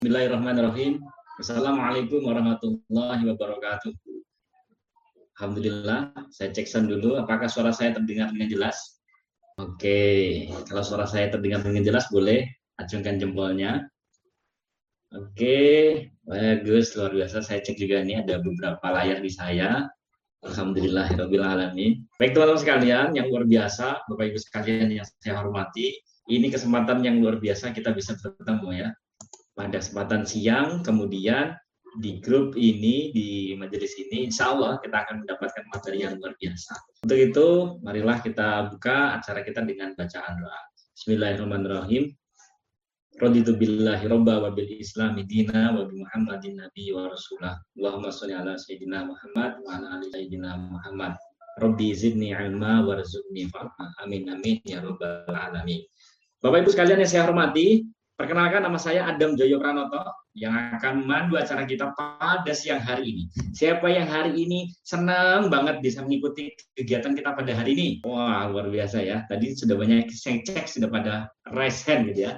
Bismillahirrahmanirrahim. Assalamualaikum warahmatullahi wabarakatuh. Alhamdulillah, saya cek sound dulu. Apakah suara saya terdengar dengan jelas? Oke, kalau suara saya terdengar dengan jelas, boleh acungkan jempolnya. Oke, bagus, luar biasa. Saya cek juga nih ada beberapa layar di saya. Alhamdulillahirabbil alamin. Baik teman-teman sekalian yang luar biasa, Bapak Ibu sekalian yang saya hormati, ini kesempatan yang luar biasa kita bisa bertemu ya. Pada kesempatan siang, kemudian di grup ini, di majelis ini, insya Allah kita akan mendapatkan materi yang luar biasa. Untuk itu, marilah kita buka acara kita dengan bacaan doa. Bismillahirrahmanirrahim. Raditu billahi robba wa bil islami dina wa bi muhammadin nabi wa rasulah. Allahumma sholli ala sayyidina Muhammad wa ala ali sayyidina Muhammad. Rabbi zidni ilma warzuqni fahma. Amin amin ya rabbal alamin. Bapak Ibu sekalian yang saya hormati, perkenalkan nama saya Adam Joyo Pranoto yang akan memandu acara kita pada siang hari ini. Siapa yang hari ini senang banget bisa mengikuti kegiatan kita pada hari ini? Wah, luar biasa ya. Tadi sudah banyak yang cek, sudah pada raise hand gitu ya.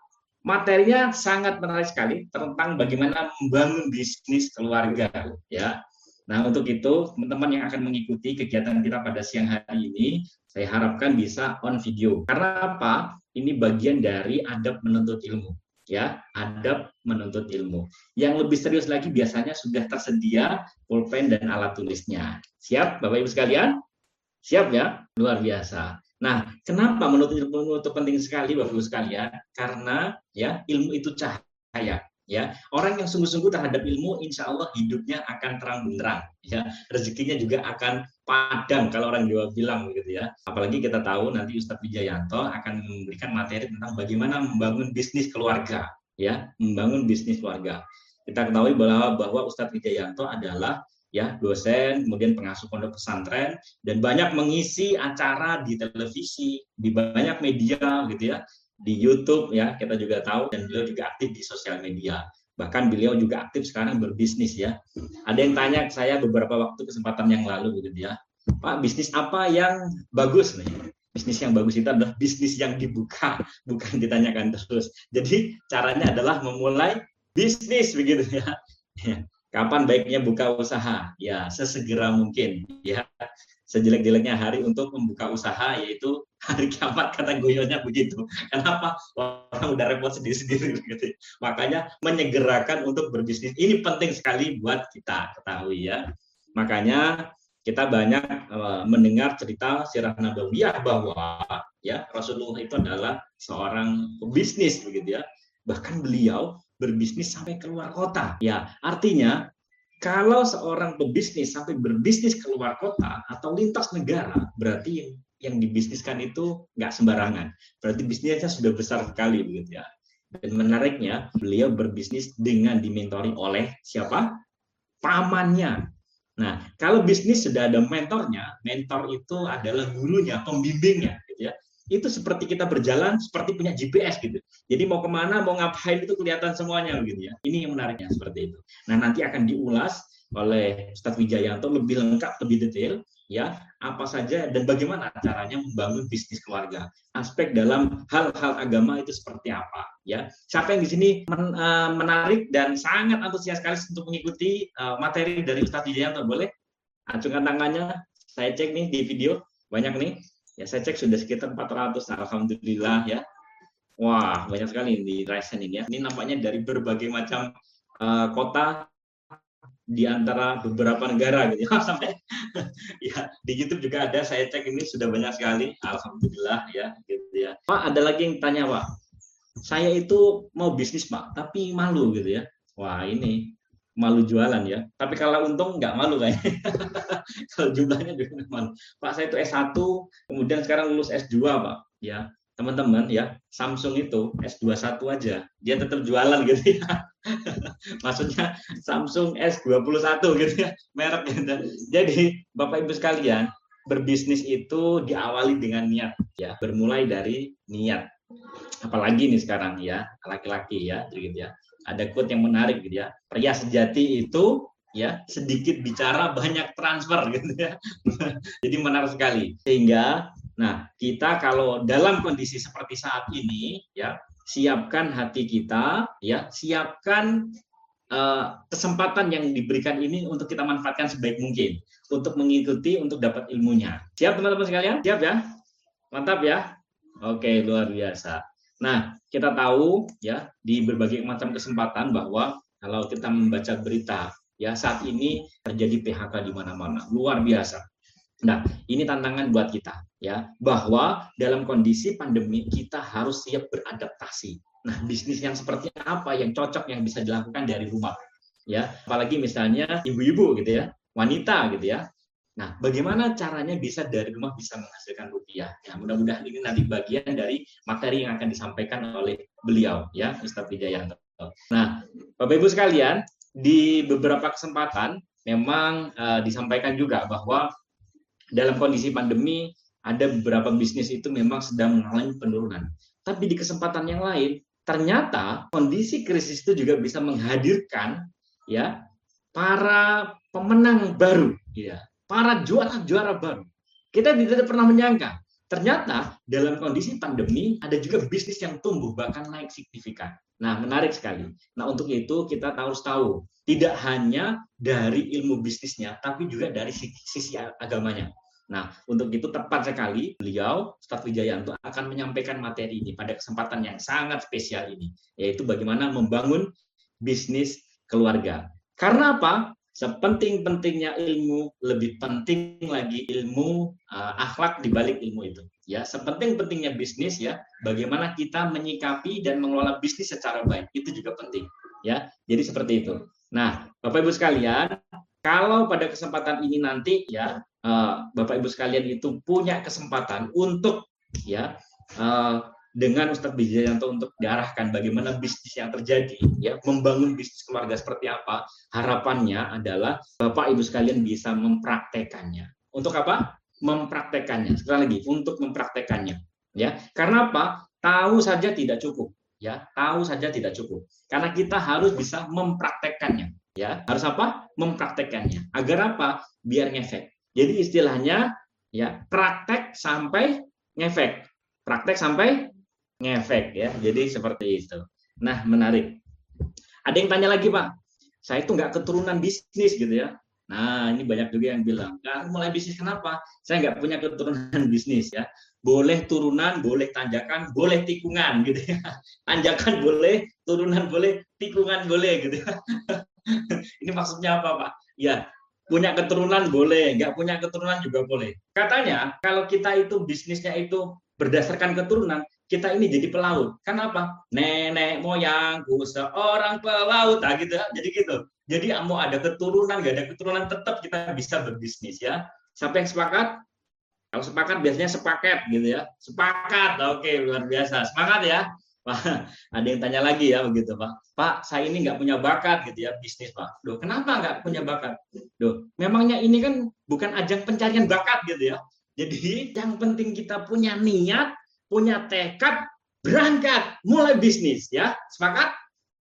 Materinya sangat menarik sekali tentang bagaimana membangun bisnis keluarga ya. Nah, untuk itu teman-teman yang akan mengikuti kegiatan kita pada siang hari ini, saya harapkan bisa on video. Karena apa? Ini bagian dari adab menuntut ilmu ya, adab menuntut ilmu. Yang lebih serius lagi biasanya sudah tersedia pulpen dan alat tulisnya. Siap Bapak Ibu sekalian? Siap ya? Luar biasa. Nah, kenapa menuntut ilmu itu penting sekali Bapak Ibu sekalian? Karena ya ilmu itu cahaya. Ya, orang yang sungguh-sungguh terhadap ilmu, insya Allah hidupnya akan terang benderang. Ya, rezekinya juga akan padang kalau orang Jawa bilang begitu ya. Apalagi kita tahu nanti Ustadz Wijayanto akan memberikan materi tentang bagaimana membangun bisnis keluarga. Ya, membangun bisnis keluarga. Kita ketahui bahwa Ustadz Wijayanto adalah ya dosen, kemudian pengasuh pondok pesantren, dan banyak mengisi acara di televisi, di banyak media gitu ya, di YouTube ya, kita juga tahu, dan beliau juga aktif di sosial media. Bahkan beliau juga aktif sekarang berbisnis ya. Ada yang tanya ke saya beberapa waktu kesempatan yang lalu gitu ya, Pak, bisnis apa yang bagus nih? Bisnis yang bagus itu adalah bisnis yang dibuka, bukan ditanyakan terus. Jadi caranya adalah memulai bisnis begitu ya. Kapan baiknya buka usaha? Ya, sesegera mungkin. Ya, sejelek-jeleknya hari untuk membuka usaha yaitu hari kiamat, kata guyonnya begitu. Kenapa? Orang udah repot sendiri-sendiri gitu. Makanya menyegerakan untuk berbisnis ini penting sekali buat kita ketahui ya. Makanya kita banyak mendengar cerita sirah nabawiyah bahwa ya Rasulullah itu adalah seorang pebisnis begitu ya. Bahkan beliau berbisnis sampai keluar kota. Ya, artinya kalau seorang pebisnis sampai berbisnis keluar kota atau lintas negara, berarti yang dibisniskan itu nggak sembarangan. Berarti bisnisnya sudah besar sekali begitu ya. Dan menariknya, beliau berbisnis dengan dimentori oleh siapa? Pamannya. Nah, kalau bisnis sudah ada mentornya, mentor itu adalah gurunya, pembimbingnya, gitu ya. Itu seperti kita berjalan, seperti punya GPS gitu. Jadi mau kemana, mau ngapain itu kelihatan semuanya, gitu ya. Ini yang menariknya seperti itu. Nah, nanti akan diulas oleh Ustadz Wijayanto lebih lengkap, lebih detail, ya apa saja dan bagaimana caranya membangun bisnis keluarga. Aspek dalam hal-hal agama itu seperti apa, ya. Siapa yang di sini menarik dan sangat antusias sekali untuk mengikuti materi dari Ustadz Wijayanto, boleh acungkan tangannya. Saya cek nih di video banyak nih. Ya, saya cek sudah sekitar 400. Alhamdulillah ya. Wah, banyak sekali di raise ini ya. Ini nampaknya dari berbagai macam kota di antara beberapa negara gitu ya. Sampai ya di YouTube juga ada, saya cek ini sudah banyak sekali. Alhamdulillah ya gitu ya. Pak, ada lagi yang tanya, Pak. Saya itu mau bisnis, Pak, tapi malu gitu ya. Wah, ini malu jualan ya. Tapi kalau untung nggak malu kayaknya. Kalau jumlahnya juga nggak malu. Pak, saya itu S1, kemudian sekarang lulus S2, Pak. Ya, teman-teman ya, Samsung itu S21 aja, dia tetap jualan gitu ya. Maksudnya Samsung S21 gitu ya, merek gitu. Jadi Bapak Ibu sekalian, berbisnis itu diawali dengan niat ya, bermulai dari niat. Apalagi nih sekarang ya, laki-laki ya, gitu ya. Ada quote yang menarik gitu ya. Pria sejati itu ya, sedikit bicara banyak transfer gitu ya. Jadi menarik sekali. Sehingga nah, kita kalau dalam kondisi seperti saat ini ya, siapkan hati kita ya, siapkan kesempatan yang diberikan ini untuk kita manfaatkan sebaik mungkin untuk mengikuti, untuk dapat ilmunya. Siap teman-teman sekalian? Siap ya? Mantap ya? Oke, luar biasa. Nah, kita tahu ya di berbagai macam kesempatan bahwa kalau kita membaca berita ya saat ini terjadi PHK di mana-mana, luar biasa. Nah, ini tantangan buat kita ya, bahwa dalam kondisi pandemi kita harus siap beradaptasi. Nah, bisnis yang seperti apa yang cocok yang bisa dilakukan dari rumah ya, apalagi misalnya ibu-ibu gitu ya, wanita gitu ya. Nah, bagaimana caranya bisa dari rumah bisa menghasilkan rupiah? Ya, mudah-mudahan ini nanti bagian dari materi yang akan disampaikan oleh beliau ya, Ustadz Wijayanto. Nah, Bapak Ibu sekalian, di beberapa kesempatan memang disampaikan juga bahwa dalam kondisi pandemi ada beberapa bisnis itu memang sedang mengalami penurunan. Tapi di kesempatan yang lain, ternyata kondisi krisis itu juga bisa menghadirkan ya para pemenang baru, ya, para juara-juara baru. Kita tidak pernah menyangka, ternyata dalam kondisi pandemi ada juga bisnis yang tumbuh bahkan naik signifikan. Nah, menarik sekali. Nah, untuk itu kita harus tahu, tidak hanya dari ilmu bisnisnya, tapi juga dari sisi agamanya. Nah, untuk itu tepat sekali beliau, Ustadz Wijayanto, akan menyampaikan materi ini pada kesempatan yang sangat spesial ini, yaitu bagaimana membangun bisnis keluarga. Karena apa? Sepenting-pentingnya ilmu, lebih penting lagi ilmu akhlak di balik ilmu itu. Ya, sepenting-pentingnya bisnis ya, bagaimana kita menyikapi dan mengelola bisnis secara baik, itu juga penting. Ya, jadi seperti itu. Nah, Bapak Ibu sekalian, kalau pada kesempatan ini nanti ya Bapak Ibu sekalian itu punya kesempatan untuk ya dengan Ustadz Wijayanto untuk diarahkan bagaimana bisnis yang terjadi ya, membangun bisnis keluarga seperti apa, harapannya adalah Bapak Ibu sekalian bisa mempraktekannya. Untuk apa? Mempraktekannya. Sekali lagi, untuk mempraktekannya ya. Karena apa? Tahu saja tidak cukup ya, tahu saja tidak cukup. Karena kita harus bisa mempraktekannya ya. Harus apa? Mempraktekannya. Agar apa? Biar ngefek. Jadi istilahnya ya, praktek sampai ngefek. Praktek sampai ngefek ya. Jadi seperti itu. Nah, menarik. Ada yang tanya lagi, Pak. Saya itu nggak keturunan bisnis gitu ya. Nah, ini banyak juga yang bilang, nggak mulai bisnis kenapa? Saya nggak punya keturunan bisnis ya. Boleh turunan, boleh tanjakan, boleh tikungan gitu ya. Tanjakan boleh, turunan boleh, tikungan boleh gitu ya. Ini maksudnya apa, Pak? Ya, punya keturunan boleh, nggak punya keturunan juga boleh. Katanya kalau kita itu bisnisnya itu berdasarkan keturunan, kita ini jadi pelaut. Kenapa? Nenek moyangku seorang pelaut, nah gitu. Jadi gitu. Jadi mau ada keturunan, nggak ada keturunan, tetap kita bisa berbisnis ya. Siapa yang sepakat? Kalau sepakat biasanya sepaket gitu ya. Sepakat, oke, luar biasa. Semangat ya. Wah, ada yang tanya lagi ya begitu Pak. Pak, saya ini nggak punya bakat gitu ya bisnis Pak. Duh, kenapa nggak punya bakat? Duh, memangnya ini kan bukan ajang pencarian bakat gitu ya. Jadi yang penting kita punya niat, punya tekad, berangkat, mulai bisnis ya. Sepakat?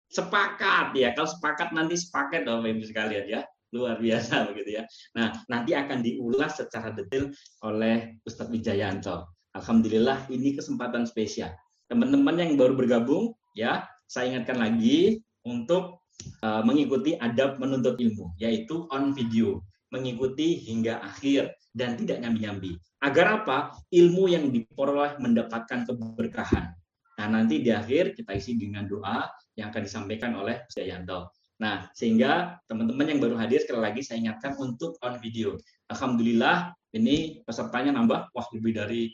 Sepakat ya. Kalau sepakat nanti sepaket Bapak Ibu sekalian ya. Luar biasa begitu ya. Nah, nanti akan diulas secara detail oleh Ustadz Wijayanto. Alhamdulillah ini kesempatan spesial. Teman-teman yang baru bergabung, ya, saya ingatkan lagi untuk mengikuti adab menuntut ilmu, yaitu on video, mengikuti hingga akhir dan tidak nyambi-nyambi. Agar apa? Ilmu yang diperoleh mendapatkan keberkahan. Nah, nanti di akhir kita isi dengan doa yang akan disampaikan oleh Wijayanto. Nah, sehingga teman-teman yang baru hadir sekali lagi saya ingatkan untuk on video. Alhamdulillah ini pesertanya nambah, wah lebih dari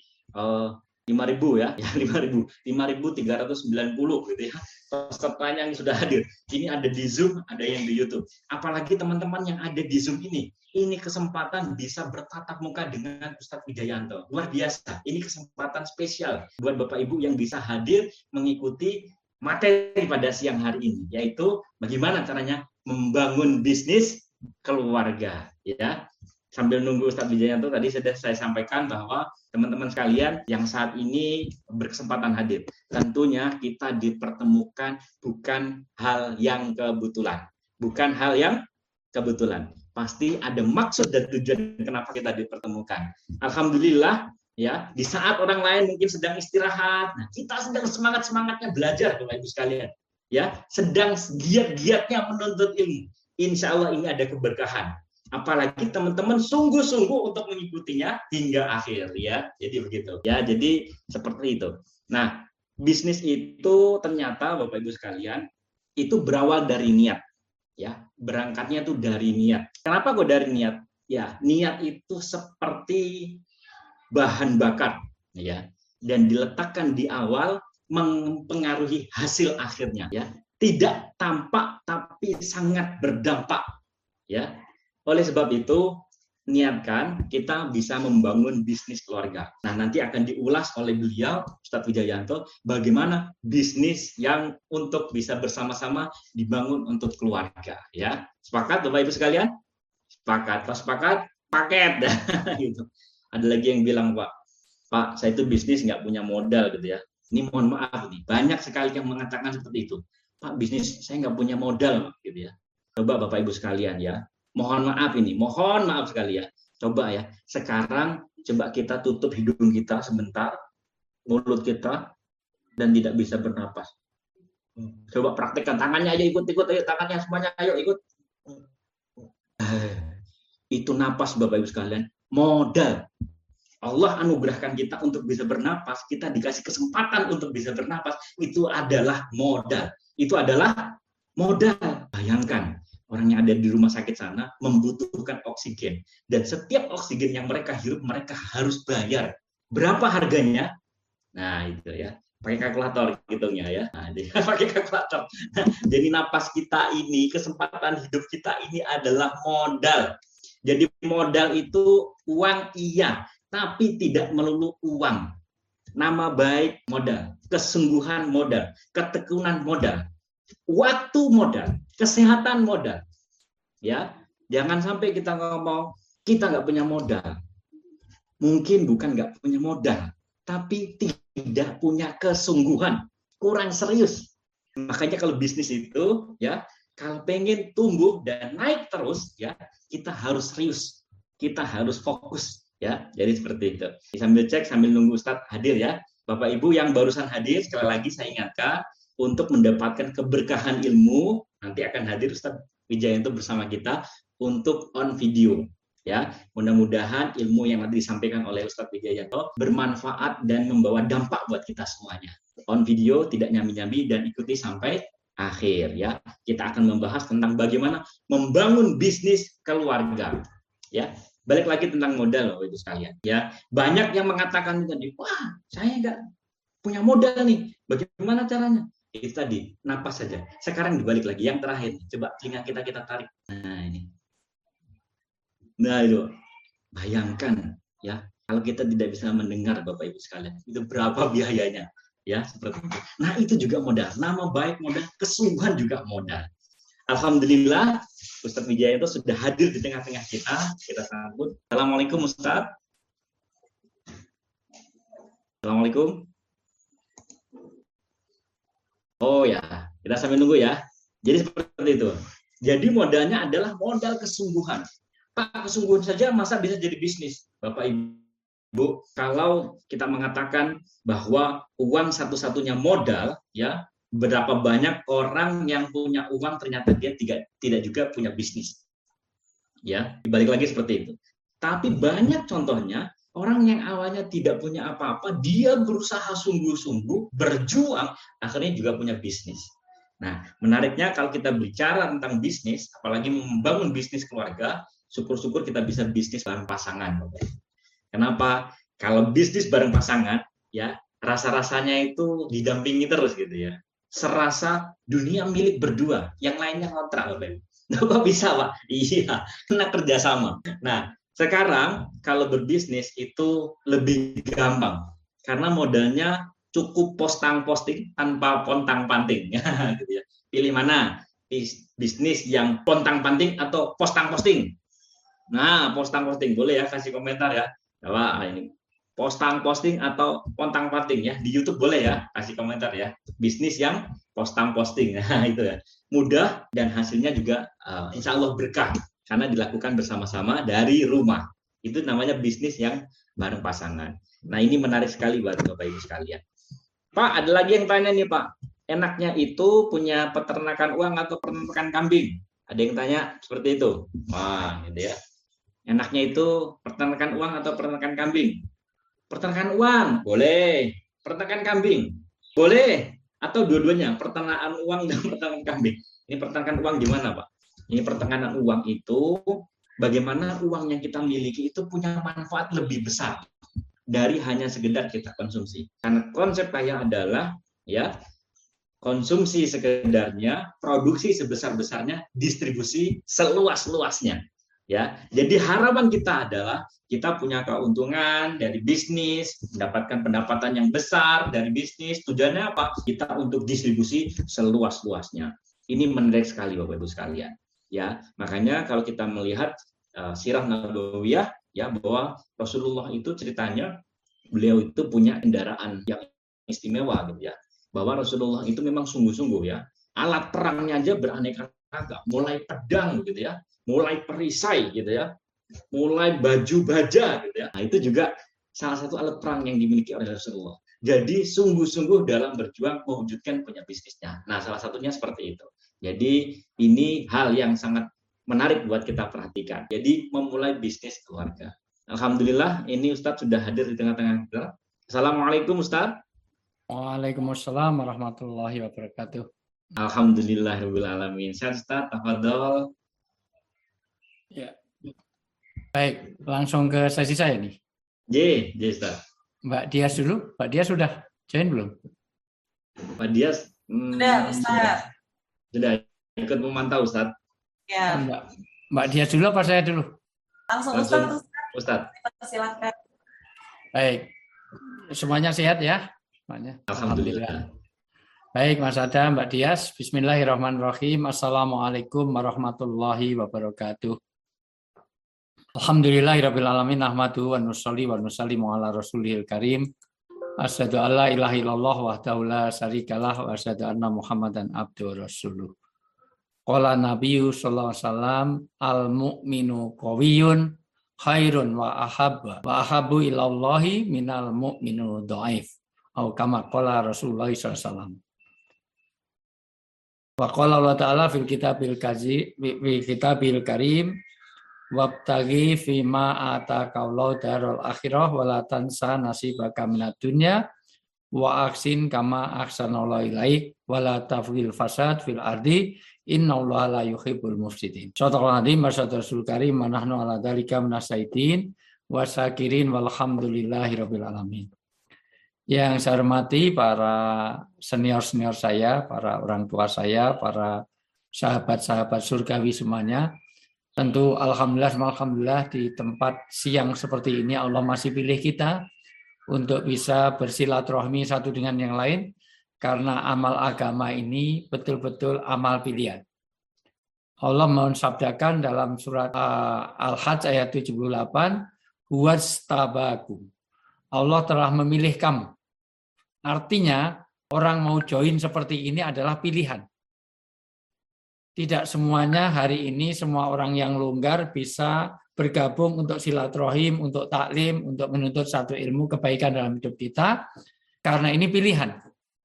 5.000 ya, 5.390 gitu ya pesertanya yang sudah hadir. Ini ada di Zoom, ada yang di YouTube. Apalagi teman-teman yang ada di Zoom ini kesempatan bisa bertatap muka dengan Ustadz Wijayanto. Luar biasa. Ini kesempatan spesial buat Bapak Ibu yang bisa hadir mengikuti materi pada siang hari ini, yaitu bagaimana caranya membangun bisnis keluarga ya. Sambil nunggu Ustadz Wijayanto, tadi sudah saya sampaikan bahwa teman-teman sekalian yang saat ini berkesempatan hadir, tentunya kita dipertemukan bukan hal yang kebetulan, bukan hal yang kebetulan. Pasti ada maksud dan tujuan kenapa kita dipertemukan. Alhamdulillah, ya, di saat orang lain mungkin sedang istirahat, nah kita sedang semangat-semangatnya belajar, Bapak Ibu sekalian. Ya, sedang giat-giatnya menuntut ilmu. Insya Allah ini ada keberkahan. Apalagi teman-teman sungguh-sungguh untuk mengikutinya hingga akhir, ya. Jadi begitu. Ya, jadi seperti itu. Nah, bisnis itu ternyata Bapak Ibu sekalian itu berawal dari niat. Ya, berangkatnya tuh dari niat. Kenapa kok dari niat? Ya, niat itu seperti bahan bakar, ya, dan diletakkan di awal mempengaruhi hasil akhirnya, ya. Tidak tampak tapi sangat berdampak, ya. Oleh sebab itu, niatkan kita bisa membangun bisnis keluarga. Nah, nanti akan diulas oleh beliau, Ustadz Wijayanto, bagaimana bisnis yang untuk bisa bersama-sama dibangun untuk keluarga. Ya, sepakat Bapak Ibu sekalian? Sepakat. Pas sepakat, paket. Gitu. Ada lagi yang bilang, Pak, saya itu bisnis nggak punya modal gitu ya. Ini mohon maaf nih, banyak sekali yang mengatakan seperti itu. Pak, bisnis saya nggak punya modal, gitu ya. Coba Bapak Ibu sekalian ya. Mohon maaf sekali ya. Coba ya, sekarang coba kita tutup hidung kita sebentar, mulut kita, dan tidak bisa bernapas. Coba praktekkan, tangannya aja ikut-ikut, ayo tangannya semuanya, ayo ikut. Itu napas Bapak Ibu sekalian, modal. Allah anugerahkan kita untuk bisa bernapas, kita dikasih kesempatan untuk bisa bernapas, itu adalah modal. Itu adalah modal. Bayangkan, orang yang ada di rumah sakit sana membutuhkan oksigen. Dan setiap oksigen yang mereka hirup, mereka harus bayar. Berapa harganya? Nah, itu ya. Pakai kalkulator hitungnya ya. Nah, pakai kalkulator. Jadi napas kita ini, kesempatan hidup kita ini adalah modal. Jadi modal itu uang iya, tapi tidak melulu uang. Nama baik modal, kesungguhan modal, ketekunan modal, waktu modal, kesehatan modal. Ya, jangan sampai kita ngomong kita nggak punya modal. Mungkin bukan nggak punya modal, tapi tidak punya kesungguhan, kurang serius. Makanya kalau bisnis itu, ya, kalau pengen tumbuh dan naik terus, ya, kita harus serius, kita harus fokus, ya. Jadi seperti itu. Sambil cek, sambil nunggu Ustadz hadir ya. Bapak Ibu yang barusan hadir, sekali lagi saya ingatkan untuk mendapatkan keberkahan ilmu, nanti akan hadir Ustadz Wijayanto bersama kita untuk on video. Ya, mudah-mudahan ilmu yang nanti disampaikan oleh Ustadz Wijayanto bermanfaat dan membawa dampak buat kita semuanya. On video, tidak nyambi-nyambi, dan ikuti sampai akhir ya. Kita akan membahas tentang bagaimana membangun bisnis keluarga. Ya, balik lagi tentang modal Bapak Ibu sekalian. Ya, banyak yang mengatakan tadi, wah, saya nggak punya modal nih. Bagaimana caranya? Itu tadi, napas saja. Sekarang dibalik lagi, yang terakhir. Coba telinga kita tarik. Nah, ini. Nah, itu. Bayangkan, ya, kalau kita tidak bisa mendengar Bapak Ibu sekalian, itu berapa biayanya? Ya, seperti itu. Nah, itu juga modal. Nama baik modal, kesungguhan juga modal. Alhamdulillah, Ustadz Wijayanto sudah hadir di tengah-tengah kita. Kita sambut. Assalamualaikum Ustadz. Assalamualaikum. Oh ya, kita sambil nunggu ya. Jadi seperti itu. Jadi modalnya adalah modal kesungguhan. Pak, kesungguhan saja masa bisa jadi bisnis, Bapak Ibu? Kalau kita mengatakan bahwa uang satu-satunya modal, ya, berapa banyak orang yang punya uang ternyata dia tidak juga punya bisnis. Ya, dibalik lagi seperti itu. Tapi banyak contohnya orang yang awalnya tidak punya apa-apa, dia berusaha sungguh-sungguh, berjuang, akhirnya juga punya bisnis. Nah, menariknya kalau kita bicara tentang bisnis, apalagi membangun bisnis keluarga, syukur-syukur kita bisa bisnis bareng pasangan. Kenapa? Kalau bisnis bareng pasangan, ya, rasa-rasanya itu didampingi terus gitu ya. Serasa dunia milik berdua, yang lainnya kontrak, Bapak. Kok bisa, Pak? Iya, kena kerjasama. Nah, sekarang kalau berbisnis itu lebih gampang karena modalnya cukup posting tanpa pontang-panting. Gitu ya. Pilih mana? Bisnis yang pontang-panting atau posting. Nah, posting boleh ya, kasih komentar ya. Wah, ini posting atau pontang-panting ya. Di YouTube boleh ya, kasih komentar ya. Bisnis yang posting. Nah, itu ya. Mudah dan hasilnya juga insya Allah berkah karena dilakukan bersama-sama dari rumah. Itu namanya bisnis yang bareng pasangan. Nah, ini menarik sekali buat Bapak Ibu sekalian. Pak, ada lagi yang tanya nih, Pak. Enaknya itu punya peternakan uang atau peternakan kambing? Ada yang tanya seperti itu. Wah, gitu ya. Enaknya itu peternakan uang atau peternakan kambing? Peternakan uang, boleh. Peternakan kambing, boleh. Atau dua-duanya, peternakan uang dan peternakan kambing. Ini peternakan uang gimana, Pak? Ini peternakan uang itu bagaimana uang yang kita miliki itu punya manfaat lebih besar dari hanya sekedar kita konsumsi. Karena konsep kaya adalah ya konsumsi sekedarnya, produksi sebesar-besarnya, distribusi seluas-luasnya. Ya, jadi harapan kita adalah kita punya keuntungan dari bisnis, mendapatkan pendapatan yang besar dari bisnis. Tujuannya apa? Kita untuk distribusi seluas-luasnya. Ini menarik sekali Bapak Ibu sekalian. Ya, makanya kalau kita melihat sirah nabawiyah, ya bahwa Rasulullah itu ceritanya beliau itu punya kendaraan yang istimewa gitu ya. Bahwa Rasulullah itu memang sungguh-sungguh ya. Alat perangnya aja beraneka ragam, mulai pedang gitu ya, mulai perisai gitu ya, mulai baju baja gitu ya. Nah, itu juga salah satu alat perang yang dimiliki oleh Rasulullah. Jadi sungguh-sungguh dalam berjuang mewujudkan punya bisnisnya. Nah, salah satunya seperti itu. Jadi ini hal yang sangat menarik buat kita perhatikan. Jadi memulai bisnis keluarga. Alhamdulillah ini Ustadz sudah hadir di tengah-tengah kita. Assalamualaikum Ustadz. Waalaikumsalam warahmatullahi wabarakatuh. Alhamdulillahirrahmanirrahim. Ustadz, tafadhol. Ya. Baik, langsung ke sesi saya nih. Ustaz. Mbak Dias dulu. Mbak Dias sudah join belum? Mbak Dias sudah, Ustaz. Sudah ikut memantau, Ustaz. Ya. Mbak Dias dulu apa saya dulu? Langsung Ustaz. Silakan. Baik. Semuanya sehat ya? Semuanya. Alhamdulillah. Baik, Mas Adam, Mbak Dias. Bismillahirrahmanirrahim. Assalamualaikum warahmatullahi wabarakatuh. Alhamdulillahirabbil alamin, nahmaduhu wa nusalli wa nusallimu ala rasulihil karim. Asyhadu an la ilaha illallah wahdahu la syarikalah wa asyhadu anna Muhammadan abduhu wa rasuluh. Qala nabiyyu sallallahu alaihi wasallam al-mu'minu qawiyyun khairun wa ahabbu ilallahi minal mu'minu dhaif. Atau kama qala Rasulullah sallallahu alaihi wasallam. Wa qala Allah ta'ala fil kitabil karim wabtaghi fima ataqallahu darul akhirah wa la tansa nasibaka minad dunya wa ahsin kama ahsanallahu ilaik wa la tafghil fasad fil ardi innallaha la yuhibbul mufsidin. Shadaqallahu azim wa sadaqal karim wa nahnu ala dzalika minasyaitin wa syakirin walhamdulillahirabbil alamin. Yang saya hormati para senior-senior saya, para orang tua saya, para sahabat-sahabat surgawi semuanya. Tentu alhamdulillah di tempat siang seperti ini Allah masih pilih kita untuk bisa bersilaturahmi satu dengan yang lain karena amal agama ini betul-betul amal pilihan. Allah mensabdakan dalam surat Al-Hajj ayat 78, "Huwastabakum." Allah telah memilih kamu. Artinya orang mau join seperti ini adalah pilihan. Tidak semuanya hari ini semua orang yang longgar bisa bergabung untuk silaturahim, untuk taklim, untuk menuntut satu ilmu kebaikan dalam hidup kita, karena ini pilihan.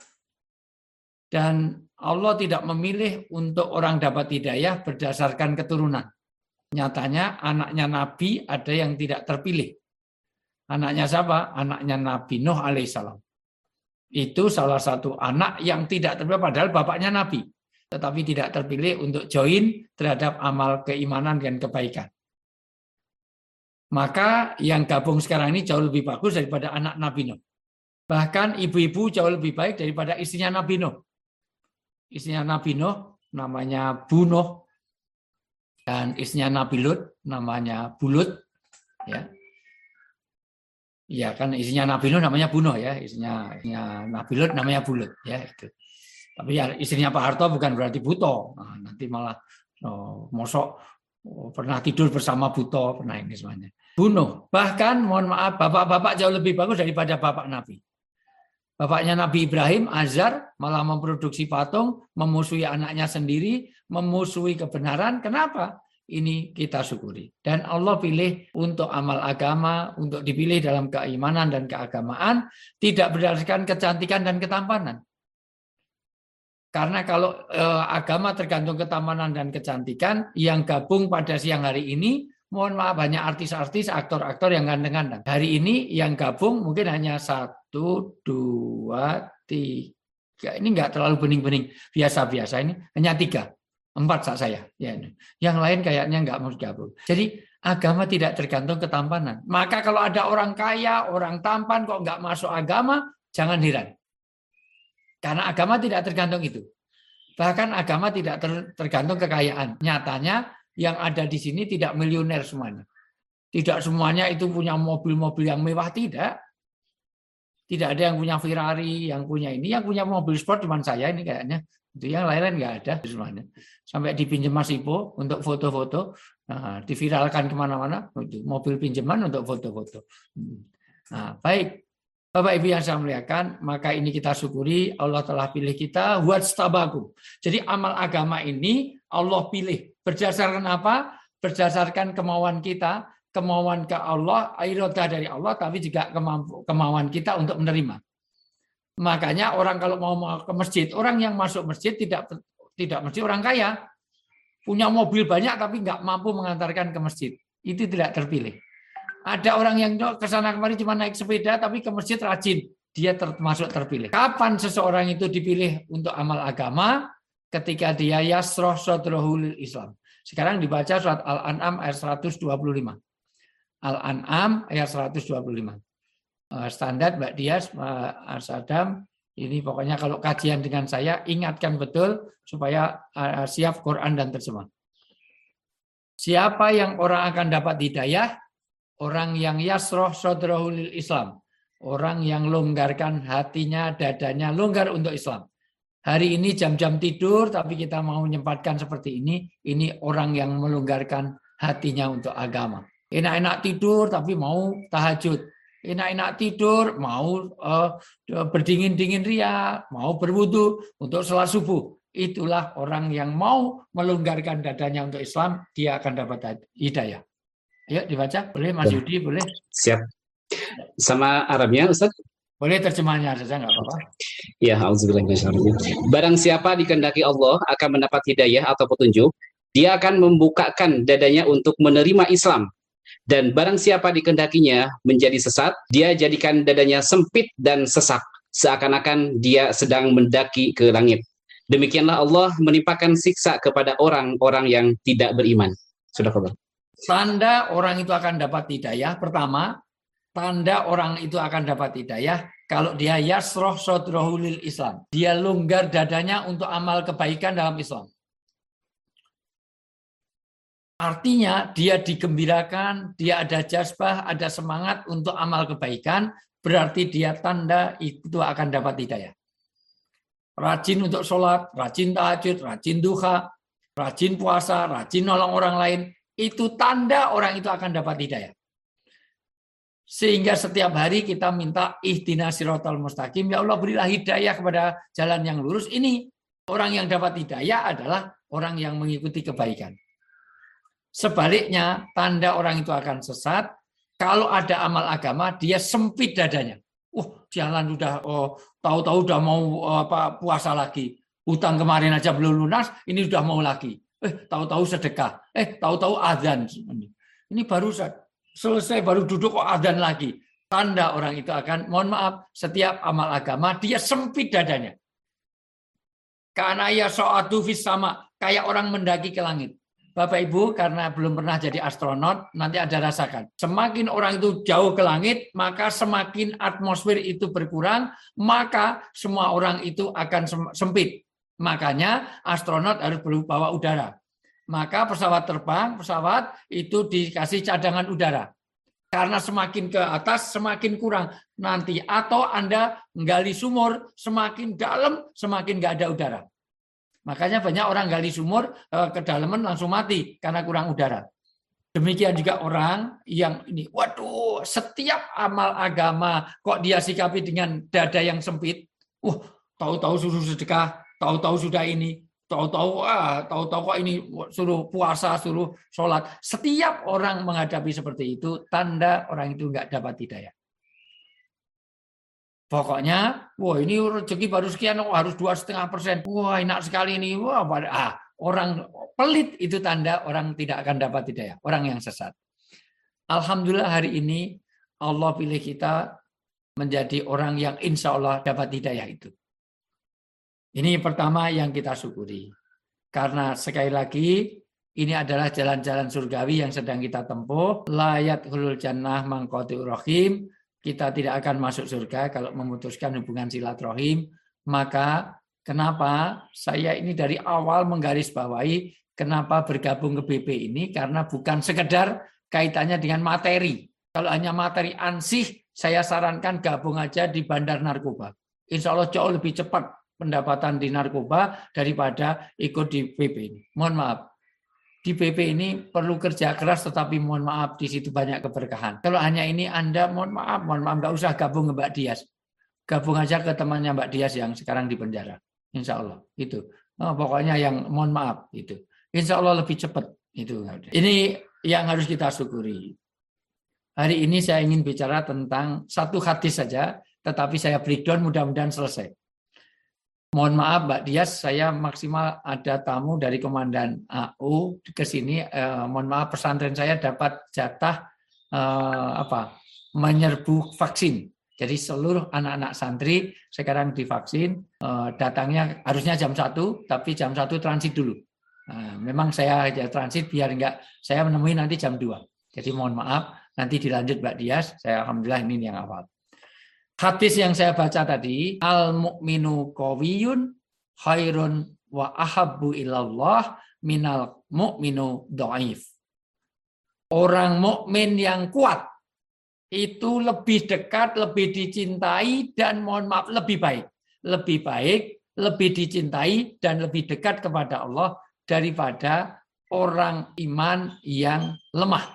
Dan Allah tidak memilih untuk orang dapat hidayah berdasarkan keturunan. Nyatanya anaknya Nabi ada yang tidak terpilih. Anaknya siapa? Anaknya Nabi Nuh alaihissalam. Itu salah satu anak yang tidak terpilih padahal bapaknya Nabi. Tetapi tidak terpilih untuk join terhadap amal keimanan dan kebaikan. Maka yang gabung sekarang ini jauh lebih bagus daripada anak Nabi Nuh. Bahkan ibu-ibu jauh lebih baik daripada istrinya Nabi Nuh. Istrinya Nabi Nuh namanya Bu Nuh. Dan istrinya Nabi Lut namanya Bu Lut. Ya. Ya kan istrinya Nabi Nuh namanya Bu Nuh ya. Istrinya Nabi Lut namanya Bu Lut. Ya itu. Tapi ya istrinya Pak Harto bukan berarti buto. Nah, nanti malah mosok pernah tidur bersama buto, pernah ini semuanya. Bunuh. Bahkan mohon maaf, bapak-bapak jauh lebih bagus daripada bapak Nabi. Bapaknya Nabi Ibrahim, Azar, malah memproduksi patung, memusuhi anaknya sendiri, memusuhi kebenaran. Kenapa? Ini kita syukuri. Dan Allah pilih untuk amal agama, untuk dipilih dalam keimanan dan keagamaan, tidak berdasarkan kecantikan dan ketampanan. Karena kalau agama tergantung ketampanan dan kecantikan, yang gabung pada siang hari ini, mohon maaf, banyak artis-artis, aktor-aktor yang ganteng-ganteng. Hari ini yang gabung mungkin hanya 1, 2, 3. Ini enggak terlalu bening-bening, biasa-biasa ini, hanya 3. 4 saat saya. Ya. Yang lain kayaknya enggak mau gabung. Jadi agama tidak tergantung ketampanan. Maka kalau ada orang kaya, orang tampan kok enggak masuk agama, jangan heran. Karena agama tidak tergantung itu. Bahkan agama tidak tergantung kekayaan. Nyatanya yang ada di sini tidak miliuner semuanya. Tidak semuanya itu punya mobil-mobil yang mewah, tidak. Tidak ada yang punya Ferrari, yang punya ini. Yang punya mobil sport cuma saya ini kayaknya. Itu yang lain-lain nggak ada semuanya. Sampai dipinjam Mas Ipo untuk foto-foto. Nah, diviralkan kemana-mana. Mobil pinjaman untuk foto-foto. Nah, baik. Bapak Ibu yang saya muliakan, maka ini kita syukuri Allah telah pilih kita wajtabakum. Jadi amal agama ini Allah pilih berdasarkan apa? Berdasarkan kemauan kita, kemauan ke Allah, iradah dari Allah, tapi juga kemauan kita untuk menerima. Makanya orang kalau mau ke masjid, orang yang masuk masjid tidak mesti orang kaya, punya mobil banyak tapi nggak mampu mengantarkan ke masjid. Itu tidak terpilih. Ada orang yang ke sana kemari cuma naik sepeda tapi ke masjid rajin, dia termasuk terpilih. Kapan seseorang itu dipilih untuk amal agama? Ketika dia yasroh sotrohul Islam. Sekarang dibaca surat Al-An'am ayat 125. Al-An'am ayat 125. Standar Mbak Dias, Pak Sadam, ini pokoknya kalau kajian dengan saya ingatkan betul supaya siap Quran dan terjemah. Siapa yang orang akan dapat hidayah? Orang yang yasroh sodrahul Islam. Orang yang longgarkan hatinya, dadanya, longgar untuk Islam. Hari ini jam-jam tidur, tapi kita mau menyempatkan seperti ini. Ini orang yang melonggarkan hatinya untuk agama. Enak-enak tidur, tapi mau tahajud. Enak-enak tidur, mau berdingin-dingin ria, mau berwudu untuk sholat subuh. Itulah orang yang mau melonggarkan dadanya untuk Islam, dia akan dapat hidayah. Ayo dibaca, boleh Mas Yudi, boleh? Siap. Sama Arabnya, Ustaz? Boleh terjemahnya saja, nggak apa-apa. Ya, auzubillahi minasyaitonir. Barang siapa dikehendaki Allah akan mendapat hidayah atau petunjuk, dia akan membukakan dadanya untuk menerima Islam. Dan barang siapa dikehendakinya menjadi sesat, dia jadikan dadanya sempit dan sesak, seakan-akan dia sedang mendaki ke langit. Demikianlah Allah menimpakan siksa kepada orang-orang yang tidak beriman. Sudah kabar. Tanda orang itu akan dapat hidayah. Pertama, tanda orang itu akan dapat hidayah kalau dia yasroh sodrohulil Islam. Dia longgar dadanya untuk amal kebaikan dalam Islam. Artinya dia digembirakan, dia ada jazbah, ada semangat untuk amal kebaikan, berarti dia tanda itu akan dapat hidayah. Rajin untuk sholat, rajin tahajud, rajin duha, rajin puasa, rajin nolong orang lain, itu tanda orang itu akan dapat hidayah. Sehingga setiap hari kita minta ihdinas siratal mustaqim, ya Allah berilah hidayah kepada jalan yang lurus. Ini orang yang dapat hidayah adalah orang yang mengikuti kebaikan. Sebaliknya, tanda orang itu akan sesat. Kalau ada amal agama, dia sempit dadanya. Jalan udah tahu-tahu udah mau puasa lagi. Utang kemarin aja belum lunas, ini udah mau lagi. Tahu-tahu sedekah. Tahu-tahu adzan. Ini baru selesai, baru duduk kok adzan lagi. Tanda orang itu akan, mohon maaf, setiap amal agama dia sempit dadanya. Karena ya so'atu fis sama, kayak orang mendaki ke langit. Bapak Ibu, karena belum pernah jadi astronot, nanti ada rasakan. Semakin orang itu jauh ke langit, maka semakin atmosfer itu berkurang, maka semua orang itu akan sempit. Makanya astronot harus bawa udara. Maka pesawat itu dikasih cadangan udara. Karena semakin ke atas, semakin kurang. Nanti atau Anda menggali sumur, semakin dalam, semakin nggak ada udara. Makanya banyak orang gali sumur, kedalaman langsung mati karena kurang udara. Demikian juga orang yang ini, waduh, setiap amal agama kok dia sikapi dengan dada yang sempit. Tahu-tahu suruh sedekah, tahu-tahu sudah ini, tahu-tahu kok ini suruh puasa, suruh sholat. Setiap orang menghadapi seperti itu, tanda orang itu nggak dapat hidayah. Pokoknya, wah ini rezeki baru sekian, harus 2,5%. Wah enak sekali ini. Wah, orang pelit itu tanda orang tidak akan dapat hidayah, orang yang sesat. Alhamdulillah hari ini Allah pilih kita menjadi orang yang insya Allah dapat hidayah itu. Ini pertama yang kita syukuri. Karena sekali lagi ini adalah jalan-jalan surgawi yang sedang kita tempuh. Layat hulul jannah mangqati'ur rahim. Kita tidak akan masuk surga kalau memutuskan hubungan silaturahim. Maka kenapa saya ini dari awal menggarisbawahi kenapa bergabung ke BP ini, karena bukan sekedar kaitannya dengan materi. Kalau hanya materi ansih, saya sarankan gabung aja di Bandar Narkoba. Insya Allah jauh lebih cepat pendapatan di narkoba daripada ikut di BP ini. Mohon maaf. Di BP ini perlu kerja keras, tetapi mohon maaf di situ banyak keberkahan. Kalau hanya ini Anda mohon maaf nggak usah gabung ke Mbak Dias. Gabung aja ke temannya Mbak Dias yang sekarang di penjara. Insya Allah itu. Pokoknya yang mohon maaf itu. Insya Allah lebih cepat itu. Ini yang harus kita syukuri. Hari ini saya ingin bicara tentang satu hadis saja, tetapi saya breakdown mudah-mudahan selesai. Mohon maaf Mbak Dias, saya maksimal ada tamu dari Komandan AU ke sini. Mohon maaf pesantren saya dapat jatah menyerbu vaksin. Jadi seluruh anak-anak santri sekarang divaksin. Datangnya harusnya jam 1, tapi jam 1 transit dulu. Memang saya transit biar enggak saya menemui nanti jam 2. Jadi mohon maaf, nanti dilanjut Mbak Dias. Saya alhamdulillah ini yang awal. Hadis yang saya baca tadi, al-mu'minu qawiyun khairun wa ahabbu ilallah minal mu'minu dhaif. Orang mukmin yang kuat itu lebih dekat, lebih dicintai, dan mohon maaf lebih baik. Lebih baik, lebih dicintai, dan lebih dekat kepada Allah daripada orang iman yang lemah.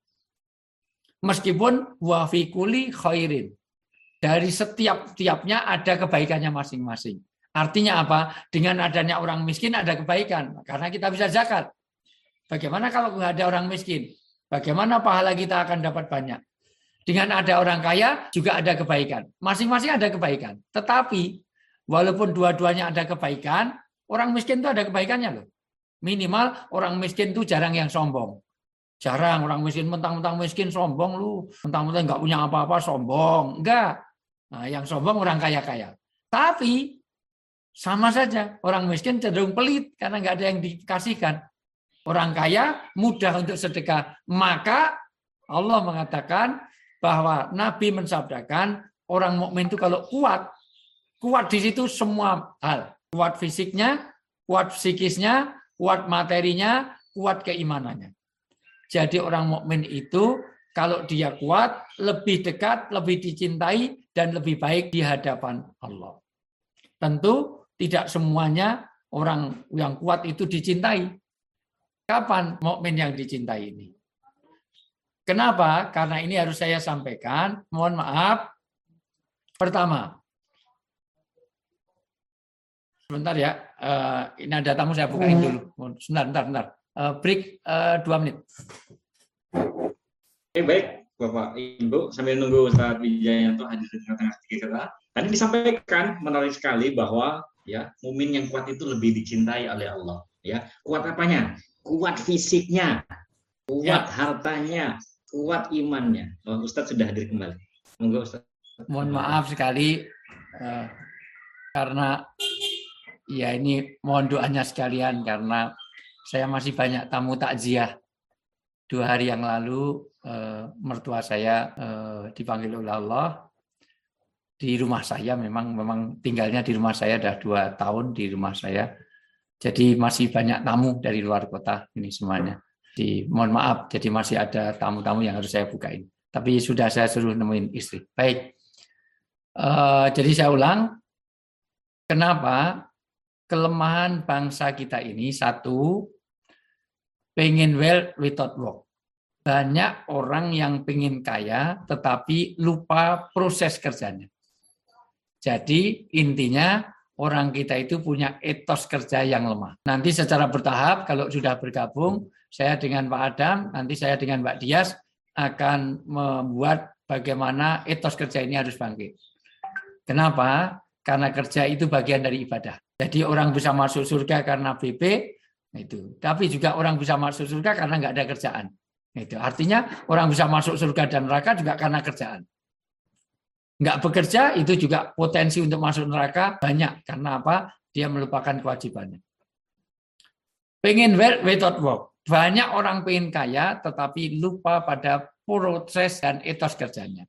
Meskipun wa fi kulli khairin. Dari setiap-tiapnya ada kebaikannya masing-masing. Artinya apa? Dengan adanya orang miskin ada kebaikan. Karena kita bisa zakat. Bagaimana kalau nggak ada orang miskin? Bagaimana pahala kita akan dapat banyak? Dengan ada orang kaya juga ada kebaikan. Masing-masing ada kebaikan. Tetapi walaupun dua-duanya ada kebaikan, orang miskin itu ada kebaikannya loh. Minimal orang miskin itu jarang yang sombong. Jarang orang miskin mentang-mentang miskin sombong lu. Mentang-mentang nggak punya apa-apa sombong. Enggak. Nah, yang sombong orang kaya-kaya. Tapi sama saja, orang miskin cenderung pelit karena nggak ada yang dikasihkan. Orang kaya mudah untuk sedekah. Maka Allah mengatakan bahwa Nabi mensabdakan orang mukmin itu kalau kuat di situ semua hal. Kuat fisiknya, kuat psikisnya, kuat materinya, kuat keimanannya. Jadi orang mukmin itu kalau dia kuat, lebih dekat, lebih dicintai, dan lebih baik di hadapan Allah. Tentu tidak semuanya orang yang kuat itu dicintai. Kapan mukmin yang dicintai ini? Kenapa? Karena ini harus saya sampaikan. Mohon maaf. Pertama, sebentar ya. Ini ada tamu saya bukain dulu. Sebentar. Break 2 menit. Oke, baik Bapak Ibu, sambil nunggu Ustaz Wijayanto hadir di tengah-tengah kita. Tadi disampaikan menarik sekali bahwa ya mukmin yang kuat itu lebih dicintai oleh Allah. Ya, kuat apanya? Kuat fisiknya, kuat hartanya, kuat imannya. Oh, Ustaz sudah hadir kembali. Monggo Ustaz. Mohon maaf sekali karena ya ini mohon doanya sekalian karena saya masih banyak tamu takziah. 2 hari yang lalu mertua saya dipanggil oleh Allah di rumah saya. Memang tinggalnya di rumah saya sudah 2 tahun di rumah saya. Jadi masih banyak tamu dari luar kota ini semuanya. Mohon maaf, jadi masih ada tamu-tamu yang harus saya bukain. Tapi sudah saya suruh nemuin istri. Baik. Jadi saya ulang. Kenapa kelemahan bangsa kita ini? Satu, pengen well without work. Banyak orang yang pengen kaya tetapi lupa proses kerjanya. Jadi intinya orang kita itu punya etos kerja yang lemah. Nanti secara bertahap kalau sudah bergabung, saya dengan Pak Adam, nanti saya dengan Mbak Dias akan membuat bagaimana etos kerja ini harus bangkit. Kenapa? Karena kerja itu bagian dari ibadah. Jadi orang bisa masuk surga karena BP, itu. Tapi juga orang bisa masuk surga karena nggak ada kerjaan. Itu. Artinya orang bisa masuk surga dan neraka juga karena kerjaan. Nggak bekerja itu juga potensi untuk masuk neraka banyak. Karena apa? Dia melupakan kewajibannya. Pengen wealth without work. Banyak orang pengen kaya tetapi lupa pada proses dan etos kerjanya.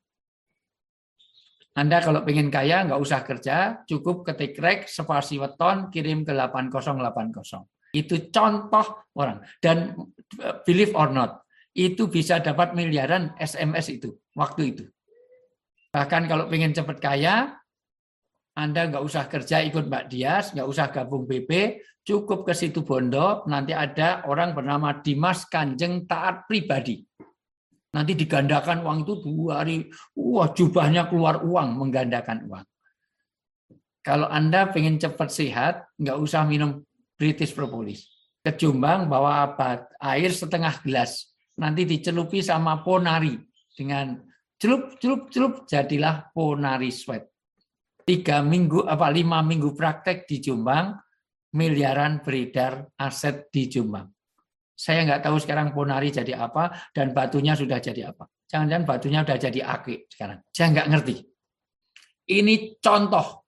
Anda kalau pengen kaya nggak usah kerja, cukup ketik rek, spasi weton, kirim ke 8080. Itu contoh orang. Dan believe or not, itu bisa dapat miliaran SMS itu, waktu itu. Bahkan kalau pengen cepat kaya, Anda nggak usah kerja ikut Mbak Dias, nggak usah gabung BP, cukup ke situ Bondo, nanti ada orang bernama Dimas Kanjeng Taat Pribadi. Nanti digandakan uang itu 2 hari, jubahnya keluar uang, menggandakan uang. Kalau Anda pengen cepat sehat, nggak usah minum British Propolis. Ke Jombang bawa air setengah gelas. Nanti dicelupi sama Ponari dengan celup jadilah Ponari Sweat. 5 minggu praktek di Jombang, miliaran beredar aset di Jombang. Saya nggak tahu sekarang Ponari jadi apa dan batunya sudah jadi apa. Jangan-jangan batunya sudah jadi akik sekarang. Saya nggak ngerti. Ini contoh.